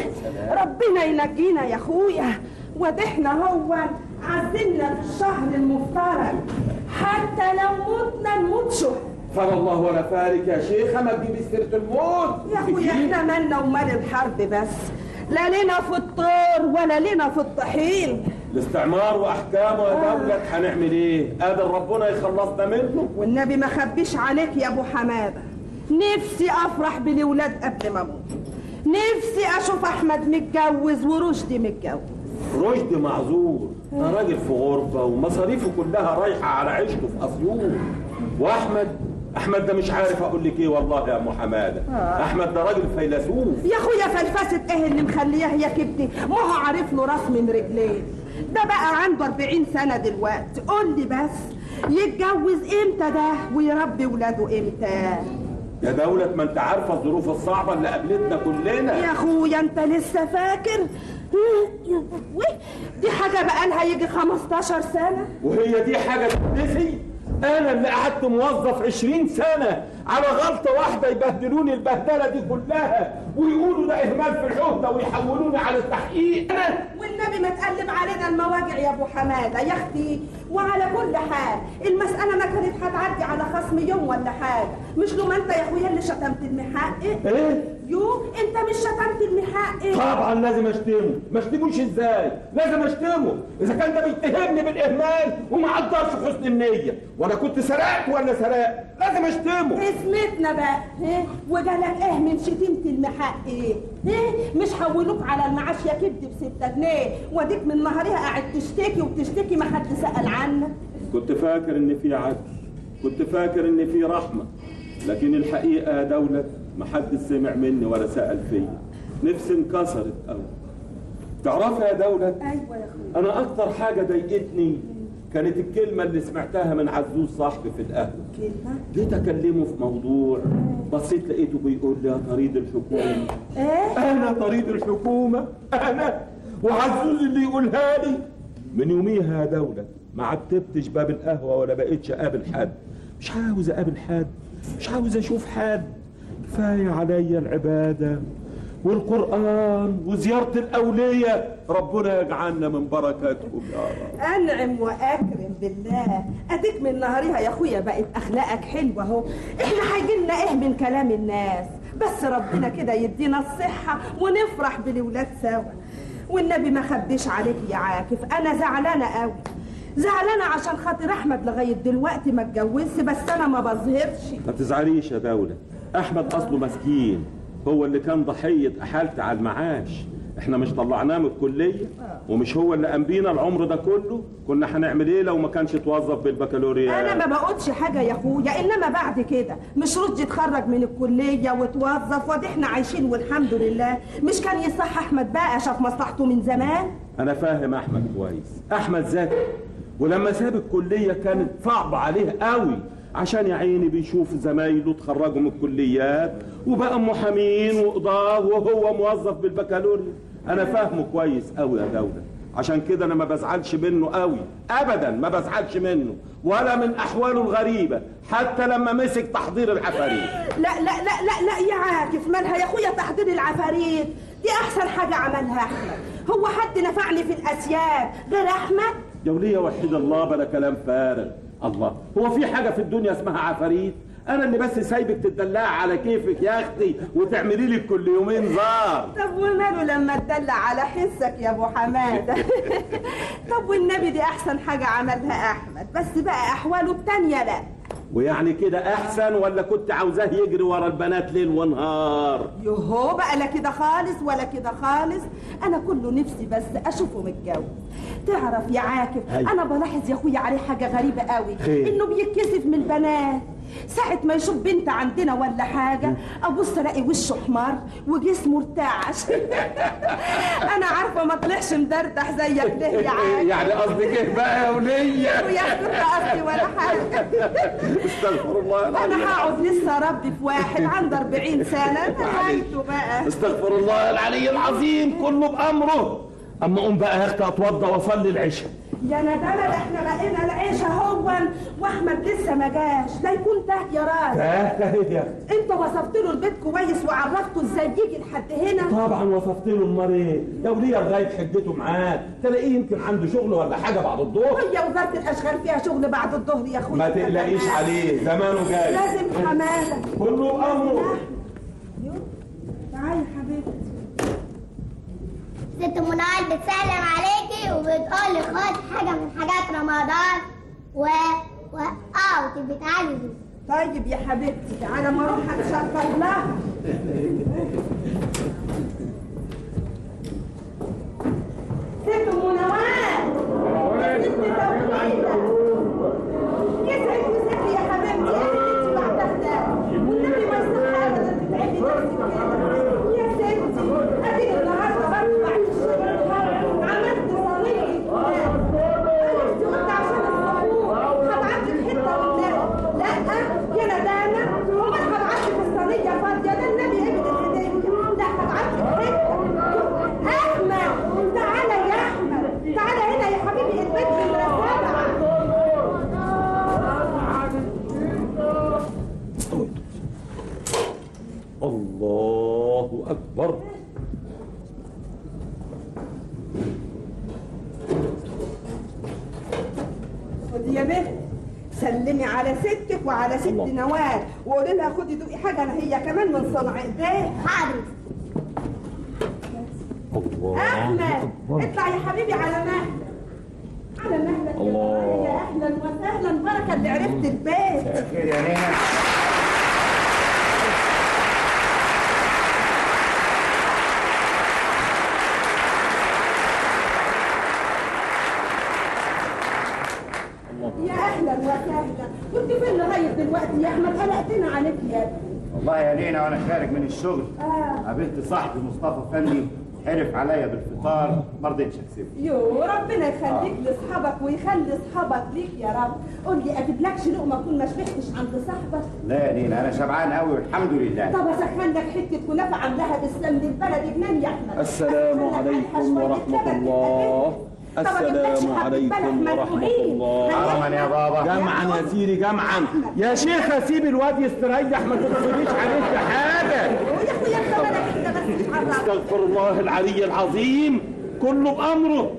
ربنا ينجينا يا اخويا. ودحنا هو عزلنا في الشهر المفترض حتى لو متنا نموت شهر. فر الله ولا فارك يا شيخة ما تجيبي سيرة الموت يا اخويا. احنا مالنا ومال الحرب بس. لا لنا في الطور ولا لنا في الطحين. الاستعمار واحكامه يا دولة هنعمل ايه؟ قادر ربنا يخلصنا منه. والنبي ما خبيش عليك يا ابو حماده. نفسي افرح بالاولاد قبل ما اموت. نفسي اشوف احمد متجوز ورشدي متجوز. رشدي معذور. ده راجل في غربه ومصاريفه كلها رايحه على عيشته في اسيوط. واحمد احمد ده مش عارف اقول لك ايه والله يا ام حماده. آه. احمد ده راجل فيلسوف يا اخويا. فلفسه ايه اللي مخلياه يا كبدي؟ ما هو عارف له راس من رجلين. ده بقى عنده أربعين سنة دلوقتي. قول لي بس يتجوز امتى ده ويربي ولاده امتى؟ يا دولة ما انت عارفة الظروف الصعبة اللي قابلتنا كلنا. يا اخويا انت لسه فاكر؟ دي حاجة بقالها يجي خمستاشر سنة. وهي دي حاجة تتنسي؟ انا اللي قعدت موظف عشرين سنة على غلطة واحدة يبهدلوني البهدلة دي كلها ويقولوا ده اهمال في العهدة ويحولوني على التحقيق. انا والنبي ما تقلب علينا المواجع يا ابو حمادة يا اختي. وعلى كل حال المسألة ما كانت هتعدي على خصم يوم ولا حاجة. مش لو ما انت يا اخويا اللي شتمت المحقق. ايه؟ يو انت مش شتمت المحقق؟ طبعا لازم اشتمه. ما اشتموش ازاي؟ لازم اشتمه اذا كان ده بيتهمني بالاهمال وما قدرش حسن النية. وانا كنت سرقت ولا سرقت؟ لازم اشتمه. اسمتنا بقى ايه؟ وجالك ايه من شتيمة المحقق؟ ايه؟ مش حولوك على المعاش يا كبد بستة جنيه واديك من نهارها قاعد تشتكي وبتشتكي ما حد سأل عنك. كنت فاكر ان في عدل. كنت فاكر ان في رحمة. لكن الحقيقة يا دولة ما حد سمع مني ولا سأل فيا. نفسي انكسرت قوي. تعرفي يا دولة؟ ايوه يا اخويا. انا اكتر حاجة ضايقتني كانت الكلمة اللي سمعتها من عزوز صاحبي في القهوة. كلمة؟ جيت اكلمه في موضوع بصيت لقيته بيقول لي يا طريد الحكومة. ايه؟ انا طريد الحكومة؟ انا؟ وعزوز اللي يقولها لي؟ من يوميها يا دولة ما عتبتش باب القهوة ولا بقيتش اقابل حد. مش عاوز اقابل حد. مش عاوز اشوف حد. كفاية عليا العبادة والقرآن وزيارة الأولياء. ربنا يجعلنا من بركاتهم يا رب. أنعم وأكرم بالله. أديك من نهارها يا أخويا بقت أخلاقك حلوة أهو. إحنا هيجيلنا إيه من كلام الناس؟ بس ربنا كده يدينا الصحة ونفرح بالولاد سوا. والنبي ما خبيش عليك يا عاكف. أنا زعلانة قوي. زعلانة عشان خاطر أحمد لغاية دلوقتي ما اتجوزش بس أنا ما بظهرش. ما تزعليش يا دولة. أحمد أصله مسكين. هو اللي كان ضحية أحالته على المعاش. احنا مش طلعناه من الكلية ومش هو اللي قام بينا العمر ده كله. كنا هنعمل ايه لو ما كانش اتوظف بالبكالوريوس؟ انا ما بقولش حاجة يا اخويا. انما بعد كده مش رشدي اتخرج من الكلية واتوظف وادي احنا عايشين والحمد لله. مش كان يصح احمد بقى شاف مصلحته من زمان؟ انا فاهم احمد كويس. احمد ذكي ولما ساب الكليه كانت صعبه عليه قوي، عشان يا عيني بيشوف زمايله اتخرجوا من الكليات وبقى محامين وقضاه وهو موظف بالبكالوريا. انا فاهمه كويس قوي يا دولة، عشان كده انا ما بزعلش منه قوي ابدا، ما بزعلش منه ولا من احواله الغريبه حتى لما مسك تحضير العفاريت. لا لا لا لا لا يا عاكف، مالها يا اخويا تحضير العفاريت؟ دي احسن حاجه عملها احمد. هو حد نفعني في الاسياد غير احمد؟ يا وليه وحيد الله بلا كلام فارغ. الله، هو في حاجه في الدنيا اسمها عفاريت؟ انا اللي بس سايبك تدلع على كيفك يا اختي وتعملي لي كل يومين زار. طب وماله لما تدلع على حسك يا ابو حماده؟ طب والنبي دي احسن حاجه عملها احمد، بس بقى احواله التانيه لا. ويعني كده احسن ولا كنت عاوزاه يجري ورا البنات ليل ونهار؟ يوهو بقى لا كده خالص ولا كده خالص، انا كله نفسي بس اشوفه متجوز. تعرف يا عاكف هي. انا بلاحظ يا اخويا عليه حاجه غريبه قوي، خير. انه بيتكسف من البنات. ساعة ما يشوف بنت عندنا ولا حاجة أبص ألاقي وشه حمار وجسمه ارتعش. أنا عارفة ما طلعش مدردح زيك ليه يا عاكف. يعني قصدك إيه بقى يا ولية؟ ويا أخي قصدي ولا حاجة. استغفر الله العظيم. أنا هقعد لسه ربي في واحد عنده أربعين سنة نهايته بقى. استغفر الله العلي العظيم، كله بأمره. أما أقوم بقى يا أختي أتوضى وأصلي العشاء. يا ندالة ده احنا لقينا العيشة هون واحمد لسه ما جاش، لا يكون تاه يا راجل. تاه تاه يا اختي. انت وصفت له البيت كويس وعرفته ازاي يجي لحد هنا؟ طبعا وصفت له، امال ايه؟ يا وليه لغايه حجته معاه، تلاقيه يمكن عنده شغل ولا حاجه بعد الظهر. هي وزارة الاشغال فيها شغل بعد الظهر يا اخويا؟ ما تقلقيش عليه، زمانه جاي. لازم حماده. كله بأمره. تعالي يا حبيبتي. ست منال بتسلم عليكي وبتقولي خد حاجة من حاجات رمضان و و اه وتبقي تعالي. طيب يا حبيبتي تعالى ما اروح اتشكر لها. ست منال ست توحيدة يسعد مسكي يا حبيبتي، يا ستي بعتها والنبي ما يصح ابدا تتعبي نفسك كده يا ستي. اديني النهارده برضه بعد الشغل عملت صينيه عرفتي قلت عشان الصابون هبعت لك حته والنبي. لا يا ندانه امال هبعت لك الصينيه فاضيه؟ ده النبي ابن الهديه. لا هبعت لك حته. احمد تعالى يا احمد، تعالى هنا يا حبيبي، البيت نمره سبعه. الله اكبر. خدي يا بنت سلمي على ستك وعلى ست نوال وقولي لها خدي دوقي حاجه، انا هي كمان من صنع ايديها. حاضر. احمد اطلع يا حبيبي على مهلك، على مهلك. الله يا اهلا وسهلا، بركه اللي عرفت البيت. مساء الخير يا نينا. يا اهلا وسهلا، كنت فين لغايه دلوقتي يا احمد؟ قلقتنا عليك يا ابني. والله يا لينا وانا خارج من الشغل آه. قابلت صاحبي مصطفى فني، حرف عليا بالفطار ما رضيتش اكسبه. يو ربنا يخليك آه. لاصحابك ويخلي اصحابك ليك يا رب. قول لي اجيب لكش لقمه اكون ما شبعتش عند صاحبك؟ لا يا لينا انا شبعان قوي والحمد لله. طب اسخن لك حته كنافه عاملاها بالسمن البلدي جنان يا احمد. السلام عليكم ورحمه الله. السلام عليكم ورحمة الله. جمعا يا بابا. جمعا يا سيدي جمعا. يا شيخة سيب الواد يستريح، ما تتصليش عليه في حاجة. استغفر الله العلي العظيم، كله بأمره.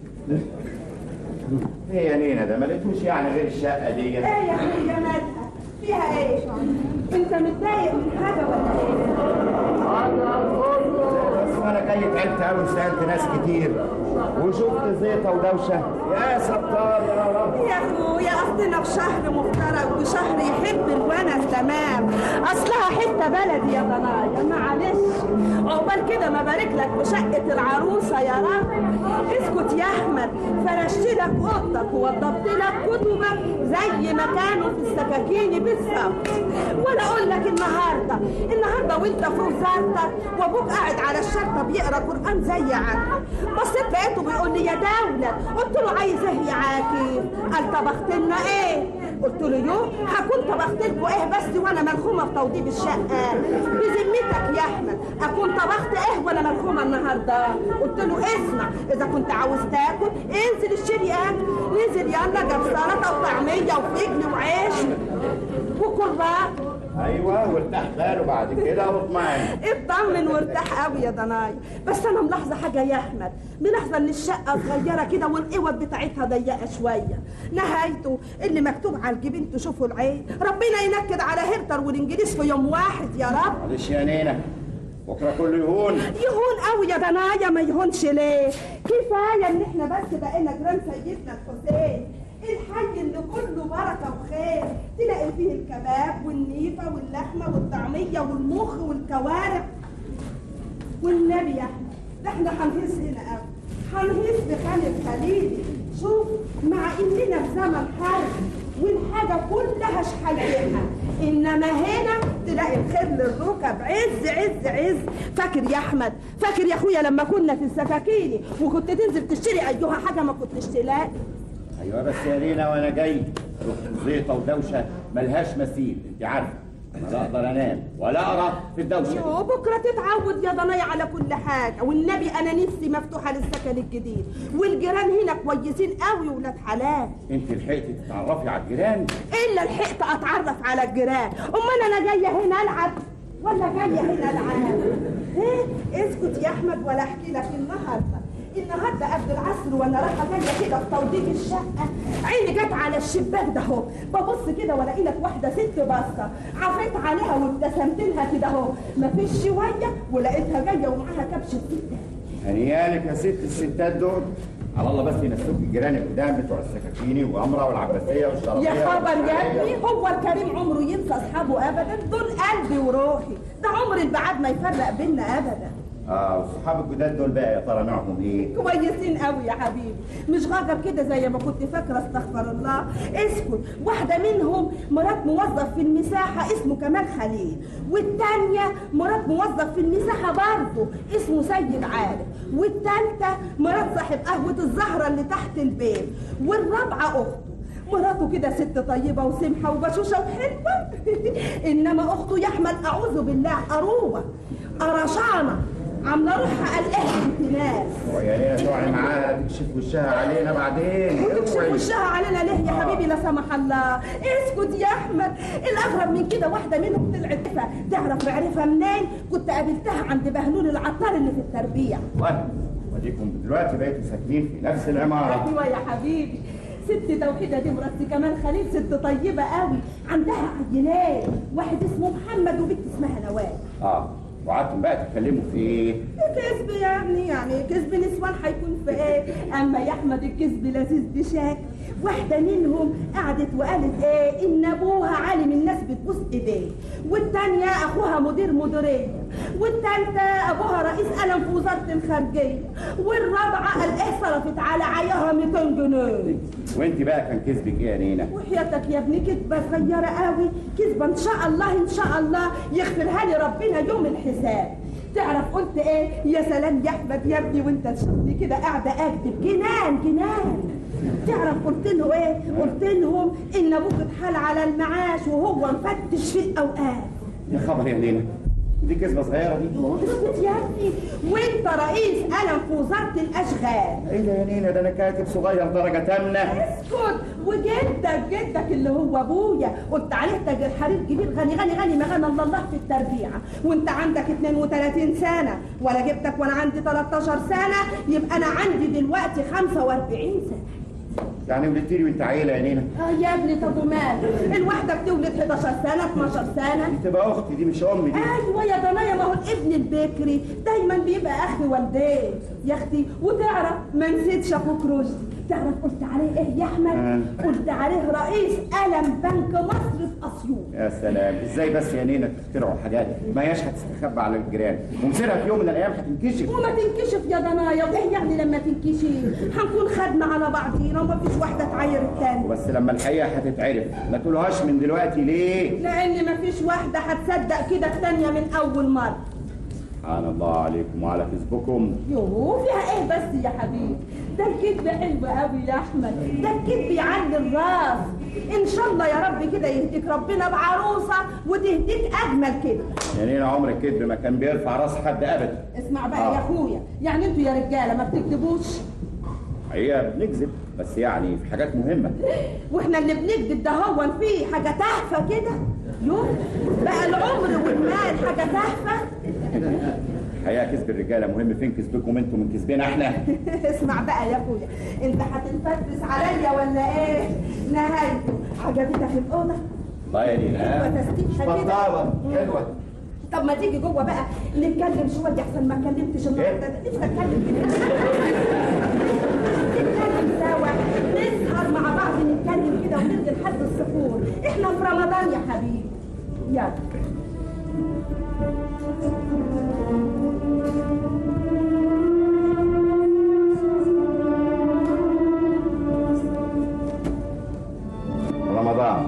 ايه يا نينا ده ما لقيتوش يعني غير الشقة دي؟ ايه يا اخويا مالها؟ فيها ايه؟ انت متضايق من حاجة ولا ايه؟ بس انا جاي تعبت قوي وسألت ناس كتير وشفت زيطة ودوشة. يا ستار يا رب. يا اخويا اصلنا في شهر مفترج وشهر يحب الونس تمام، اصلها حته بلدي يا ضنايا معلش. عقبال كده ما بارك لك بشقه العروسه يا رب. اسكت يا احمد، فرشت لك اوضتك ووضبت لك كتبك زي ما كانوا في السكاكين بالظبط. ولا اقول لك النهارده النهارده وانت في وزارتك وابوك قاعد على الشرطه بيقرا قران زي عادته، بصيت لقيته بيقول لي يا دولة، قلت له عايز ايه يا عادل؟ كيف؟ قال طبخت لنا ايه؟ قلت له يو هكون طبخت لكم ايه بس وانا ملخومه في توضيب الشقه؟ بذمتك يا احمد اكون طبخت ايه وانا ملخومه النهارده؟ قلت له اسمع، اذا كنت عاوز تاكل انزل اشتري اكل. نزل يلا جاب سلطه وطعميه وفجل وعيش وكل بقى. ايوه وارتاح باله بعد كده واطمئن. اطمن وارتاح قوي يا ضنايا، بس انا ملاحظه حاجه يا احمد، ملاحظه ان الشقه صغيره كده والاوض بتاعتها ضيقه شويه. نهايته اللي مكتوب على الجبين تشوفوا العين، ربنا ينكد على هرتر والانجليز في يوم واحد يا رب. معلش يا نينا بكره كله يهون. يهون قوي يا ضنايا، ما يهونش ليه؟ كفايه ان احنا بس بقينا جيران سيدنا الحسين، الحي اللي كله بركه وخير، تلاقي فيه الكباب والنيفه واللحمه والطعميه والمخ والكوارع. والنبي يا احمد ده احنا هنهيص هنا قوي، هنهيص بخان الخليل. شوف مع اننا في زمن حرب والحاجه كلها شحيحه، انما هنا تلاقي الخير للركب عز عز عز. فاكر يا احمد، فاكر يا اخويا لما كنا في السكاكيني وكنت تنزل تشتري ايها حاجه ما كنتش تلاقي؟ ايوه بس يا رينا وانا جاي روح زيطه ودوشه ملهاش مثيل، انت عارفه لا اقدر انام ولا اقرا في الدوشه. يوه بكره تتعود يا ضنايا على كل حاجه، والنبي انا نفسي مفتوحه للسكن الجديد، والجيران هنا كويسين قوي ولاد حلال. انت لحقتي تتعرفي على الجيران؟ الا لحقت اتعرف على الجيران، امال انا جايه هنا العب ولا جايه هنا العب؟ ايه اسكت يا احمد ولا احكي لك. النهارده النهارده قبل العصر وانا رايحه جايه كده في توضيب الشقه، عيني جت على الشباك ده اهو، ببص كده والاقي لك واحده ست باصه، عفيت عليها وابتسمت لها كده اهو، مفيش شويه ولقيتها جايه ومعاها كبش الست. هنيالك يا ست الستات دول، على الله بس ينسوك الجيران القدام بتوع السكاكيني وامره والعباسيه والشرفيه. يا خبر يا ابني، هو الكريم عمره ينسى اصحابه ابدا؟ دول قلبي وروحي، ده عمر البعاد ما يفرق بينا ابدا. اه والصحاب الجداد دول بقى يا ترى نوعهم ايه؟ كويسين قوي يا حبيبي، مش غجر كده زي ما كنت فاكره، استغفر الله. اسكت، واحده منهم مرات موظف في المساحه اسمه كمال خليل، والتانيه مرات موظف في المساحه برضه اسمه سيد عارف، والتالته مرات صاحب قهوه الزهره اللي تحت البيت، والرابعه اخته مراته كده ست طيبه وسمحه وبشوشه وحلوه انما اخته يا احمد اعوذ بالله قروبه قرشانه، عامله روحها قلقانه بنت ناس. ويا ريت تقعي معاها تكشف وشها علينا بعدين. وتكشف وشها علينا ليه يا حبيبي لا سمح الله؟ اسكت يا احمد، الاغرب من كده واحده منهم طلعت تعرف معرفه منين؟ كنت قابلتها عند بهلول العطار اللي في التربيع. وديكم دلوقتي بقيتوا ساكنين في نفس العماره. ايوه يا حبيبي، ست توحيده دي مرات كمان خليل، ست طيبه قوي، عندها عينات، واحد اسمه محمد وبنت اسمها نوال. اه وقعدتم بقى تتكلموا في ايه؟ كذب يا ابني، يعني كذب نسوان هيكون في ايه؟ اما يا احمد الكذب لذيذ بشكل. واحده منهم قعدت وقالت ايه؟ ان ابوها عالم الناس بتبوس ايديه، والتانيه اخوها مدير مديريه، والتالته ابوها رئيس قلم في وزاره الخارجيه، والرابعه قال ايه صرفت على عياها مئتين جنيه. وانت بقى كان كذبك ايه يا نينا؟ وحياتك يا ابني كذبه صغيره قوي، كذبه ان شاء الله ان شاء الله يغفرها لي ربنا يوم الحساب. تعرف قلت ايه؟ يا سلام يا احمد يا ابني وانت تشوفني كده قاعده اكذب، جنان جنان. تعرف قلت له ايه؟ قلت لهم ان ابوك اتحال على المعاش وهو مفتش في الاوقات. يا خبر يا نينا، دي كذبه صغيره دي. اسكت يا ابني، وانت رئيس قلم في وزاره الاشغال. ايه ده يا نينا، ده انا كاتب صغير درجه تامنه. اسكت، وجدك جدك اللي هو ابويا قلت عليه تاجر حرير كبير غني غني غني ما غنى الله في التربيعه، وانت عندك اتنين وتلاتين سنه وانا جبتك وانا عندي تلتاشر سنه، يبقى انا عندي دلوقتي خمسة واربعين سنه. يعني ولدت لي وانت عيله يا نينا؟ اه يا ابني، طب ومال؟ الواحده بتولد حداشر سنه اتناشر سنه. دي تبقى اختي، دي مش امي دي. ايوه يا ضنايا، ما هو الابن البكري دايما بيبقى اخ والديه يا اختي. وتعرف ما نسيتش اخوك رشدي، تعرف قلت عليه ايه يا احمد؟ آه. قلت عليه رئيس قلم بنك مصر في اسيوط. يا سلام، ازاي بس يا نينا تخترعوا حاجات ما هياش هتستخبى على الجيران، ومصيرها في يوم من الايام هتنكشف. وما تنكشف يا ضنايا، وايه يعني لما تنكشف؟ هنكون خدنا على بعضينا ومفيش واحده تعاير الثانيه. بس لما الحقيقه هتتعرف ما تقولهاش من دلوقتي ليه؟ لان مفيش واحده هتصدق كده الثانيه من اول مره. سبحان الله عليكم وعلى كذبكم. يوه فيها ايه بس يا حبيبي؟ ده الكذب حلو قوي يا احمد، ده الكذب يعلي الراس. ان شاء الله يا رب كده يهديك ربنا بعروسه وتهديك اجمل كده. يعني انا عمر الكذب ما كان بيرفع راس حد ابدا. اسمع بقى آه. يا اخويا، يعني انتوا يا رجاله ما بتكذبوش؟ هي بنكذب بس يعني في حاجات مهمه. واحنا اللي بنكذب ده هو فيه حاجه تحفه كده؟ يوم بقى العمر والمال حاجه تحفه؟ الحقيقه كذب الرجاله مهم، فين كذبكم انتوا من كذبنا احنا؟ اسمع بقى يا اخويا، انت هتنفتس عليا ولا ايه؟ نهايته عجبتك الاوضه؟ الله يا نينا بطابه حلوه. طب ما تيجي جوه بقى نتكلم شويه احسن ما اتكلمتش النهارده. نفسي اتكلم كده. نتكلم سوا، نسهر مع بعض نتكلم كده ونرجع لحد السحور. احنا في رمضان يا حبيبي. يلا. رمضان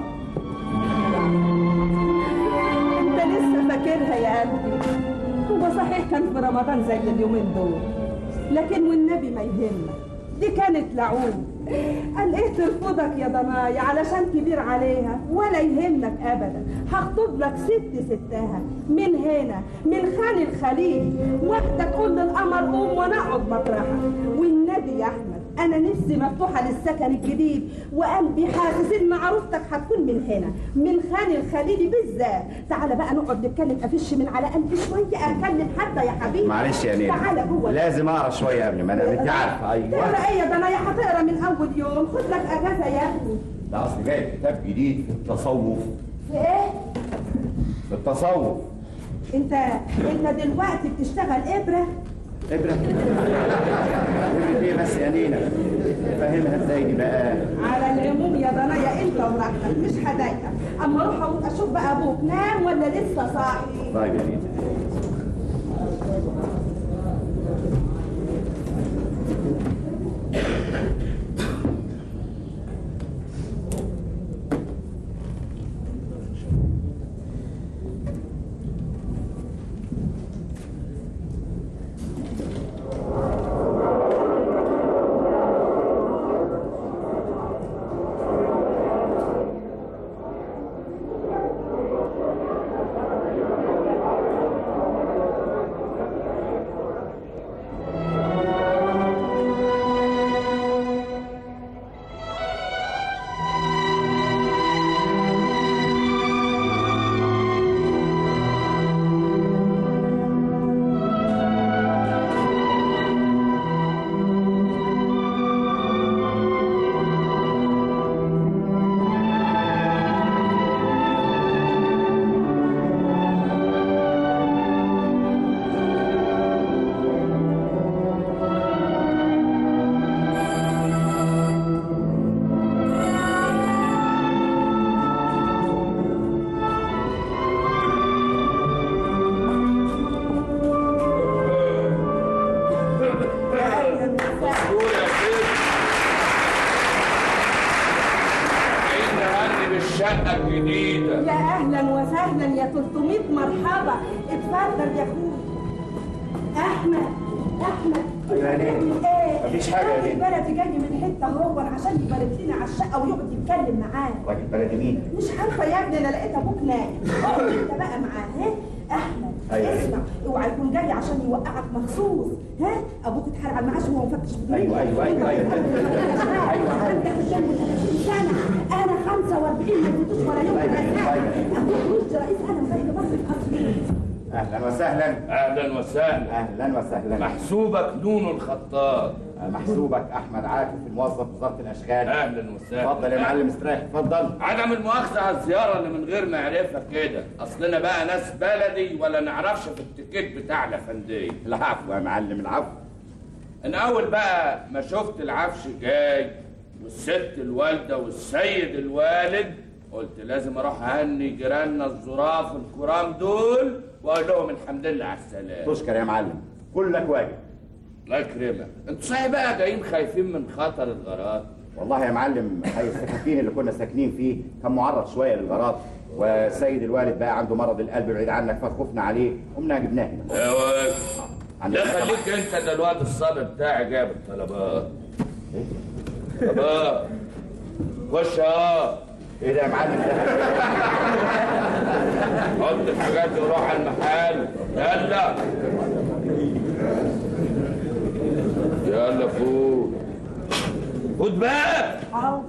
انت لسه فاكرها يا قلبي؟ هو صحيح كان في رمضان زي اليومين دول، لكن والنبي ما يهمك، دي كانت لعوب. قال ايه ترفضك يا ضنايا علشان كبير عليها؟ ولا يهمك ابدا، هخطب لك ست ستها من هنا من خان الخليل، واحده تقول للقمر قوم وانا اقعد مطرحك. والنبي يا احمد انا نفسي مفتوحه للسكن الجديد، وقلبي حاسس ان عروستك هتكون من هنا من خان الخليل بالذات. تعالى بقى نقعد نتكلم، افش من على قلبي شويه، اتكلم حتى يا حبيبي. معلش يا نينا، تعالى جوه، لازم اقرا شويه قبل ما انام، انت عارفه. ايوه تقرا ايه يا ضنايا؟ هتقرا من اول يوم، خد لك اجازه يا ابني. ده اصل جايب كتاب جديد في التصوف. في ايه؟ في التصوف. انت انت دلوقتي بتشتغل ابره؟ ابره؟ ابره ايه بس يا نينا؟ فاهمها ازاي دي بقى؟ على العموم يا ضنايا انت وراحتك، مش هضايقك. اما اروح اقول اشوف بقى ابوك نام ولا لسه صاحي؟ طيب يا نينا. مش عارفه يا ابني، انا لقيت ابوك نايم. اقعد انت بقى معاه. ها احمد أيوة. اسمع، اوعى يكون جاي عشان يوقعك مخصوص. ها ابوك اتحرق على المعاش وهو مفتش في ايوه ايوه ايوه ايوه عندك قدامه ثلاثين سنه، انا خمسة وأربعين ما اديتوش ولا يوم. ابوك رشدي رئيس قلم زي مصر الاصلي. اهلا وسهلا. اهلا وسهلا. اهلا وسهلا. محسوبك نون الخطاب. محسوبك احمد عاكف، الموظف وزاره الاشغال. اهلا وسهلا. اتفضل يا معلم استريح. اتفضل. عدم المؤاخذه على الزياره اللي من غير معرفه كده، اصلنا بقى ناس بلدي ولا نعرفش في التيكيت بتاع الافنديه. العفو يا معلم العفو. انا اول بقى ما شفت العفش جاي والست الوالده والسيد الوالد، قلت لازم اروح اهني جيراننا الظراف الكرام دول واقول لهم الحمد لله على السلامه. تشكر يا معلم، كلك واجب. الله يكرمك. انتوا صحيح بقى جايين خايفين من خطر الغارات؟ والله يا معلم حي السكاكين اللي كنا ساكنين فيه كان معرض شويه للغارات، والسيد الوالد بقى عنده مرض القلب بعيد عنك فخفنا عليه قمنا جبناه هنا. يا واد ده خليك انت، ده الواد الصبي بتاعي جاب الطلبات. خلاص خش اه. ايه ده يا معلم ده؟ حط الحاجات دي وروح على المحل. يلا يلا فوق. خد بقى.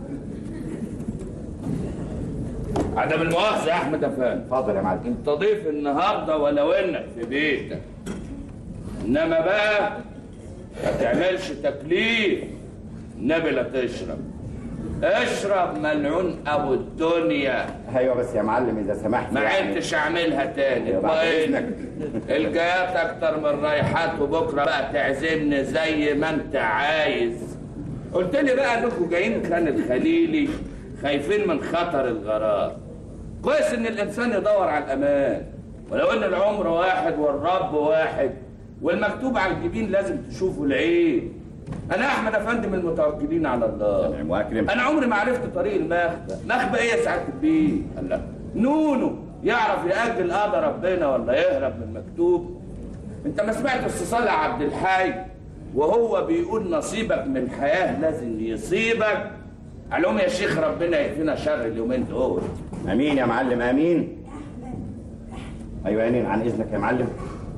عدم المؤاخذة يا أحمد أفندي. اتفضل يا معلم. أنت ضيف النهارده ولو إنك في بيتك. إنما بقى ما تعملش تكليف. النبي لا تشرب. اشرب ملعون أبو الدنيا. ايوه بس يا معلم اذا سمحت. ما عدتش أعملها تاني. وإنك الجايات أكتر من رايحات وبكرة بقى تعزمني زي ما أنت عايز. قلت لي بقى إنكم جايين كان الخليلي خايفين من خطر الغرار. كويس ان الانسان يدور على الامان، ولو ان العمر واحد والرب واحد والمكتوب على الجبين لازم تشوفه العين. انا احمد افندي من المتوكلين على الله. انا عمري ما عرفت طريق المخبى. مخبى ايه يا سعاده البيه؟ الله نونو يعرف ياجل قضى ربنا ولا يهرب من المكتوب. انت ما سمعت الصالح عبد الحي وهو بيقول نصيبك من الحياه لازم يصيبك؟ قال لهم يا شيخ ربنا يكفينا شر اليومين دول. امين يا معلم امين. ايوه يا نين عن اذنك يا معلم.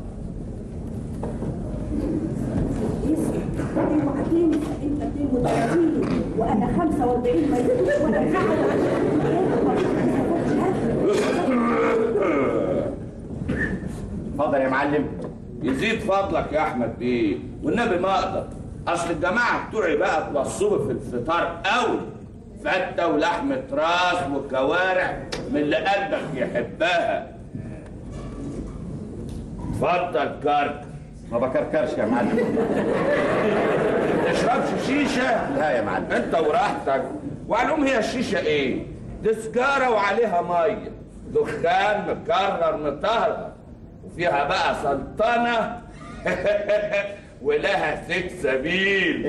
انت اثنين وثلاثين وانا خمسة وأربعين ما يزيدش ولا اتفضل يا معلم. يزيد فضلك يا احمد بيه والنبي ما اقدر. اصل الجماعه بتوعي بقى توصبوا في الفطار قوي. فته ولحمه راس وكوارع من اللي قلبك يحبها. اتفضل كرك. ما بكركرش يا معلم. ما تشربش شيشه؟ لا يا معلم. انت وراحتك. وعلوم هي الشيشه ايه؟ دي سجاره وعليها ميه، دخان مكرر مطهر، وفيها بقى سلطنه ولها سلسبيل.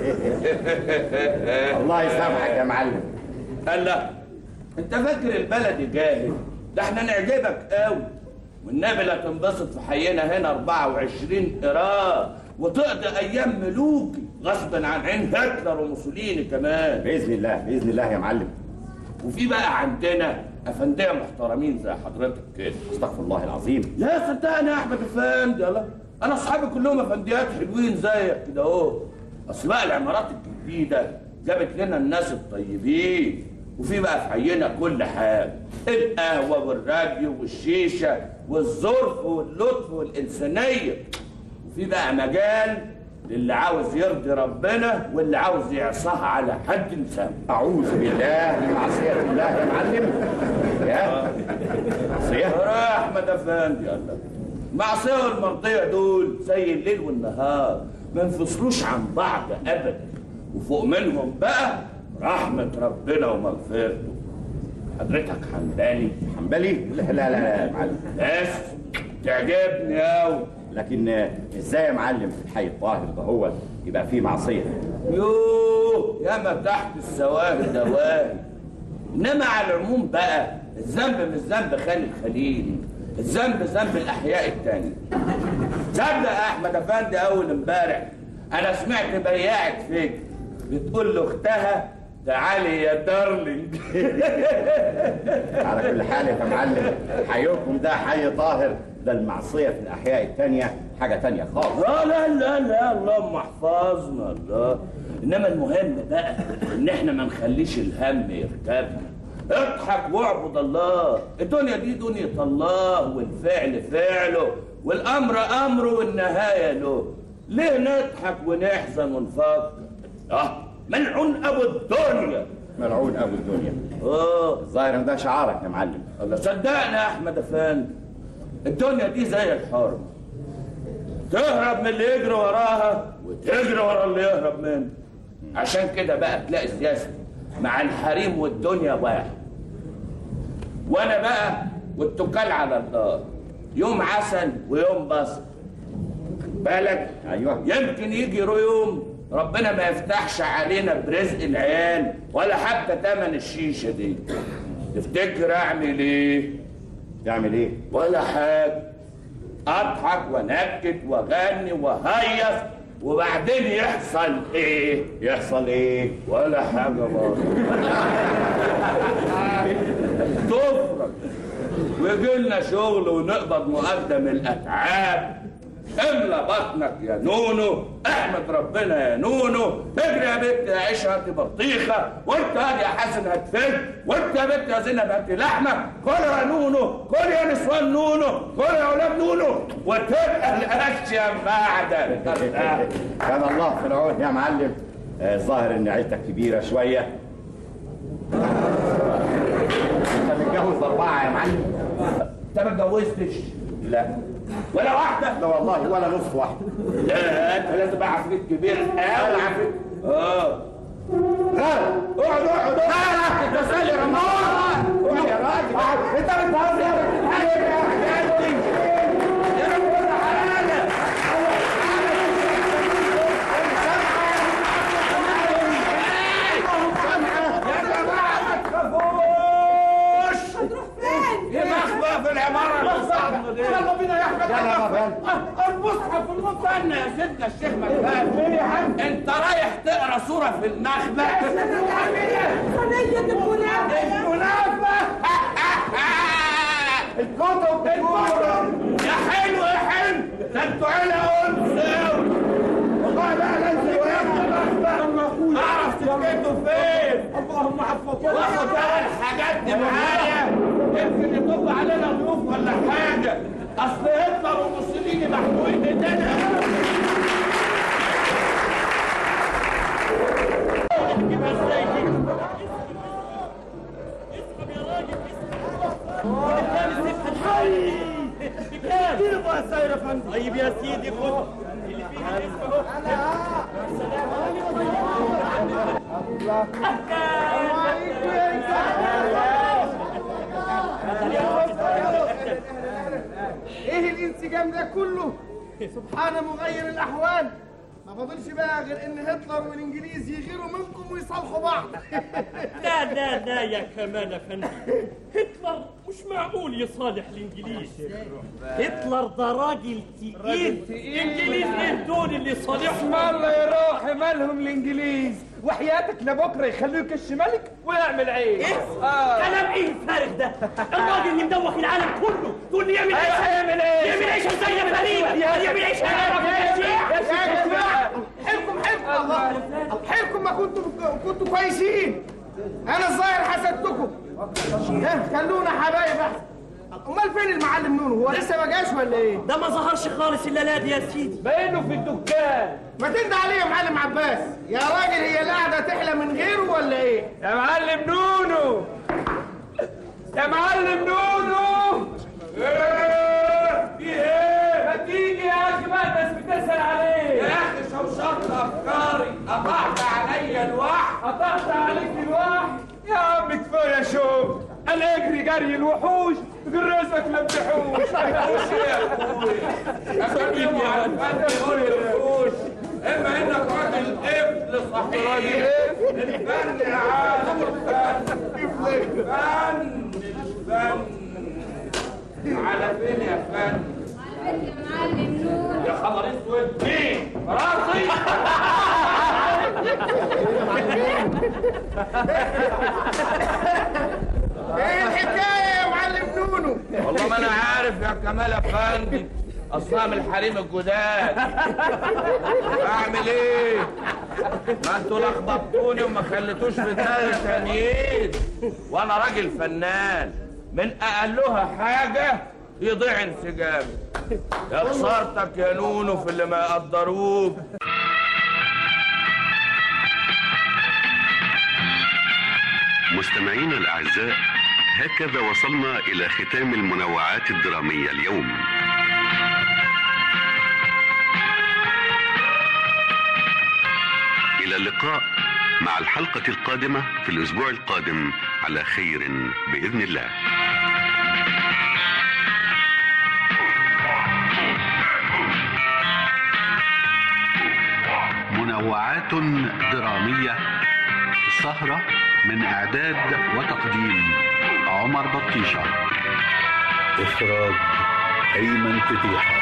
الله يسامحك يا معلم. قال لا انت فاكر البلد جاهل؟ ده احنا نعجبك قوي والنبي لا تنبسط في حينا هنا أربعة وعشرين قراء وتقضي ايام ملوكي غصبا عن عين هتلر وموسوليني كمان. باذن الله باذن الله يا معلم. وفي بقى عندنا افنديه محترمين زي حضرتك كده. استغفر الله العظيم. لا صدقني يا احمد افندي. الله انا اصحابي كلهم افنديات حلوين زيك كده اهو. اصل بقى العمارات الجديده جابت لنا الناس الطيبين وفي بقى في حينا كل حاجه. القهوه والراديو والشيشه والظرف واللطف والانسانيه. وفي بقى مجال للي عاوز يرضي ربنا واللي عاوز يعصاها على حد لسانه. اعوذ بالله من معصيه الله يا معلم. يا معصيه يا احمد افندي. الله المعصيه والمرضيه دول زي الليل والنهار ما انفصلوش عن بعض ابدا. وفوق منهم بقى رحمه ربنا ومغفرته. حضرتك حنبلي؟ حنبلي؟ لا لا لا يا معلم. بس تعجبني قوي. لكن ازاي يا معلم في الحي الطاهر ده هو يبقى فيه معصيه؟ يوه ياما تحت السواهي دواهي. انما على العموم بقى الذنب مش ذنب خالد خليل، الذنب ذنب الاحياء التانية. تصدق يا احمد افندي اول امبارح انا سمعت بياعة فكر بتقول لاختها تعالي يا دارلينج. على كل حال يا معلم حيكم ده حي طاهر. ده المعصيه في الاحياء التانية حاجه تانية خالص. لا لا لا لا اللهم احفظنا الله. انما المهم بقى ان احنا ما نخليش الهم يركبنا. اضحك واعبد الله. الدنيا دي دنيا الله والفعل فعله والامر امره والنهايه له. ليه نضحك ونحزن ونفكر؟ اه ملعون ابو الدنيا. ملعون ابو الدنيا. اه الظاهر ان ده شعارك يا معلم. الله صدقني يا احمد افندي الدنيا دي زي الحرب. تهرب من اللي يجري وراها وتجري ورا اللي يهرب منه. عشان كده بقى تلاقي سياستي مع الحريم والدنيا واحد. وانا بقى والتكال على الله. يوم عسل ويوم بصل. بالك؟ ايوه. يمكن يجي يوم ربنا ما يفتحش علينا برزق العيال ولا حتى تمن الشيشه دي. تفتكر اعمل ايه؟ تعمل ايه؟ ولا حاجه. اضحك وانكت واغني وهيص وبعدين يحصل ايه؟ يحصل ايه؟ ولا حاجة برضه. تفرج ويجي لنا شغل ونقبض مقدم الأتعاب. املى بطنك يا نونو، احمد ربنا يا نونو، اجري يا بنت يا عيشة هاتي بطيخة، وانت هادي يا حسن هتفل، وانت يا بنت يا زينب هاتي لحمة، كل يا نونو، كل يا نسوان نونو، كل يا اولاد نونو، وتبقى الاشياء معدن. كان الله في العون يا معلم. الظاهر ان عيلتك كبيرة شوية. انت متجوز أربعة يا معلم؟ انت ما اتجوزتش؟ لا. ولا واحدة؟ لا والله ولا نص واحدة. لا انت لازم تبقى عفريت كبير قوي. عفريت اه اقعد اقعد اقعد. لا لا انت سالي رمضان. اقعد يا راجل. انت بتهزر يا حياتي يا رب ولا حلالة. يا جماعة ما تخافوش. في مخبأ في العمارة اللي صعبة دي. يلا بينا يا احمد. يلا بينا. المصحف المثنى يا سيدنا الشيخ مكان. ايه يا حاج؟ انت رايح تقرا سورة في المخبأ. صينية الكنافة. الكنافة. الكتب الكتب. يا حلو يا حلو. ده انتوا عيلة أنس قوي. والله بقى لازم المخبأ. اعرف تسكتوا فين. اللهم حفظونا. واخد بقى الحاجات دي معايا. يمكن يطب علينا ضيوف ولا حاجة. أصل هتلر وموسوليني محموين ايدينا. طيب يا سيدي خد اللي فيه اسمه. ايه الانسجام ده كله؟ سبحان مغير الاحوال. ما فاضلش بقى غير ان هتلر والانجليز يغيروا منكم ويصالحوا بعض. لا لا لا يا كمال افندي، هتلر مش معقول يصالح الانجليز. هتلر ده راجل تقيل. الانجليز ايه دول اللي يصالحهم؟ اسم الله يا روحي مالهم الانجليز؟ وحياتك لبكره يخلوه يكش ملك ويعمل عين. ايه؟ آه. كلام ايه الفارغ ده؟ الراجل اللي مدوخ العالم كله تقول لي يعمل عيش. يعمل ايه؟ يعمل عيش ازاي يا غريبه؟ يعمل عيش يا جماعه حلكم حلكم حلكم. ما كنتوا كنتوا كويسين. انا الظاهر حسدتكم. خلونا حبايب احسن. امال فين المعلم نونو؟ هو لسه ما جاش ولا ايه؟ ده ما ظهرش خالص الا لا دي يا سيدي. باينه في الدكان. ما تندى عليه يا معلم عباس. يا راجل هي القعده تحلى من غيره ولا ايه؟ يا معلم نونو، يا معلم نونو. ايه في ايه؟ ما تيجي يا اخي بقى الناس بتسال عليك. يا اخي شوشرت افكاري. قطعت عليا الوحي. قطعت عليك الوحي يا عم. كفايه شوف. انا اجري جري الوحوش غرزك للبحوش. وحوش يا اخويا. اخليهم على الفن الوحوش. اما انك راجل ابن صحيح. الفن يا عالم الفن. الفن الفن على فين يا فن؟ يا معلم نور. يا خبر اسود. مين؟ راسي. ايه الحكايه يا معلم نونو؟ والله ما انا عارف يا كمال افندي. اصلا من الحريم الجداد. اعمل ايه؟ ما انتوا لخبطتوني وما خليتوش في دماغي تانيين. وانا راجل فنان من اقلها حاجه يضيع انسجامي. يا خسارتك يا نونو في اللي ما يقدروك. مستمعينا الأعزاء، هكذا وصلنا إلى ختام المنوعات الدرامية اليوم. إلى اللقاء مع الحلقة القادمة في الأسبوع القادم على خير بإذن الله. منوعات درامية، سهرة من إعداد وتقديم عمر بطيشة، إخراج أيمن فتيحة.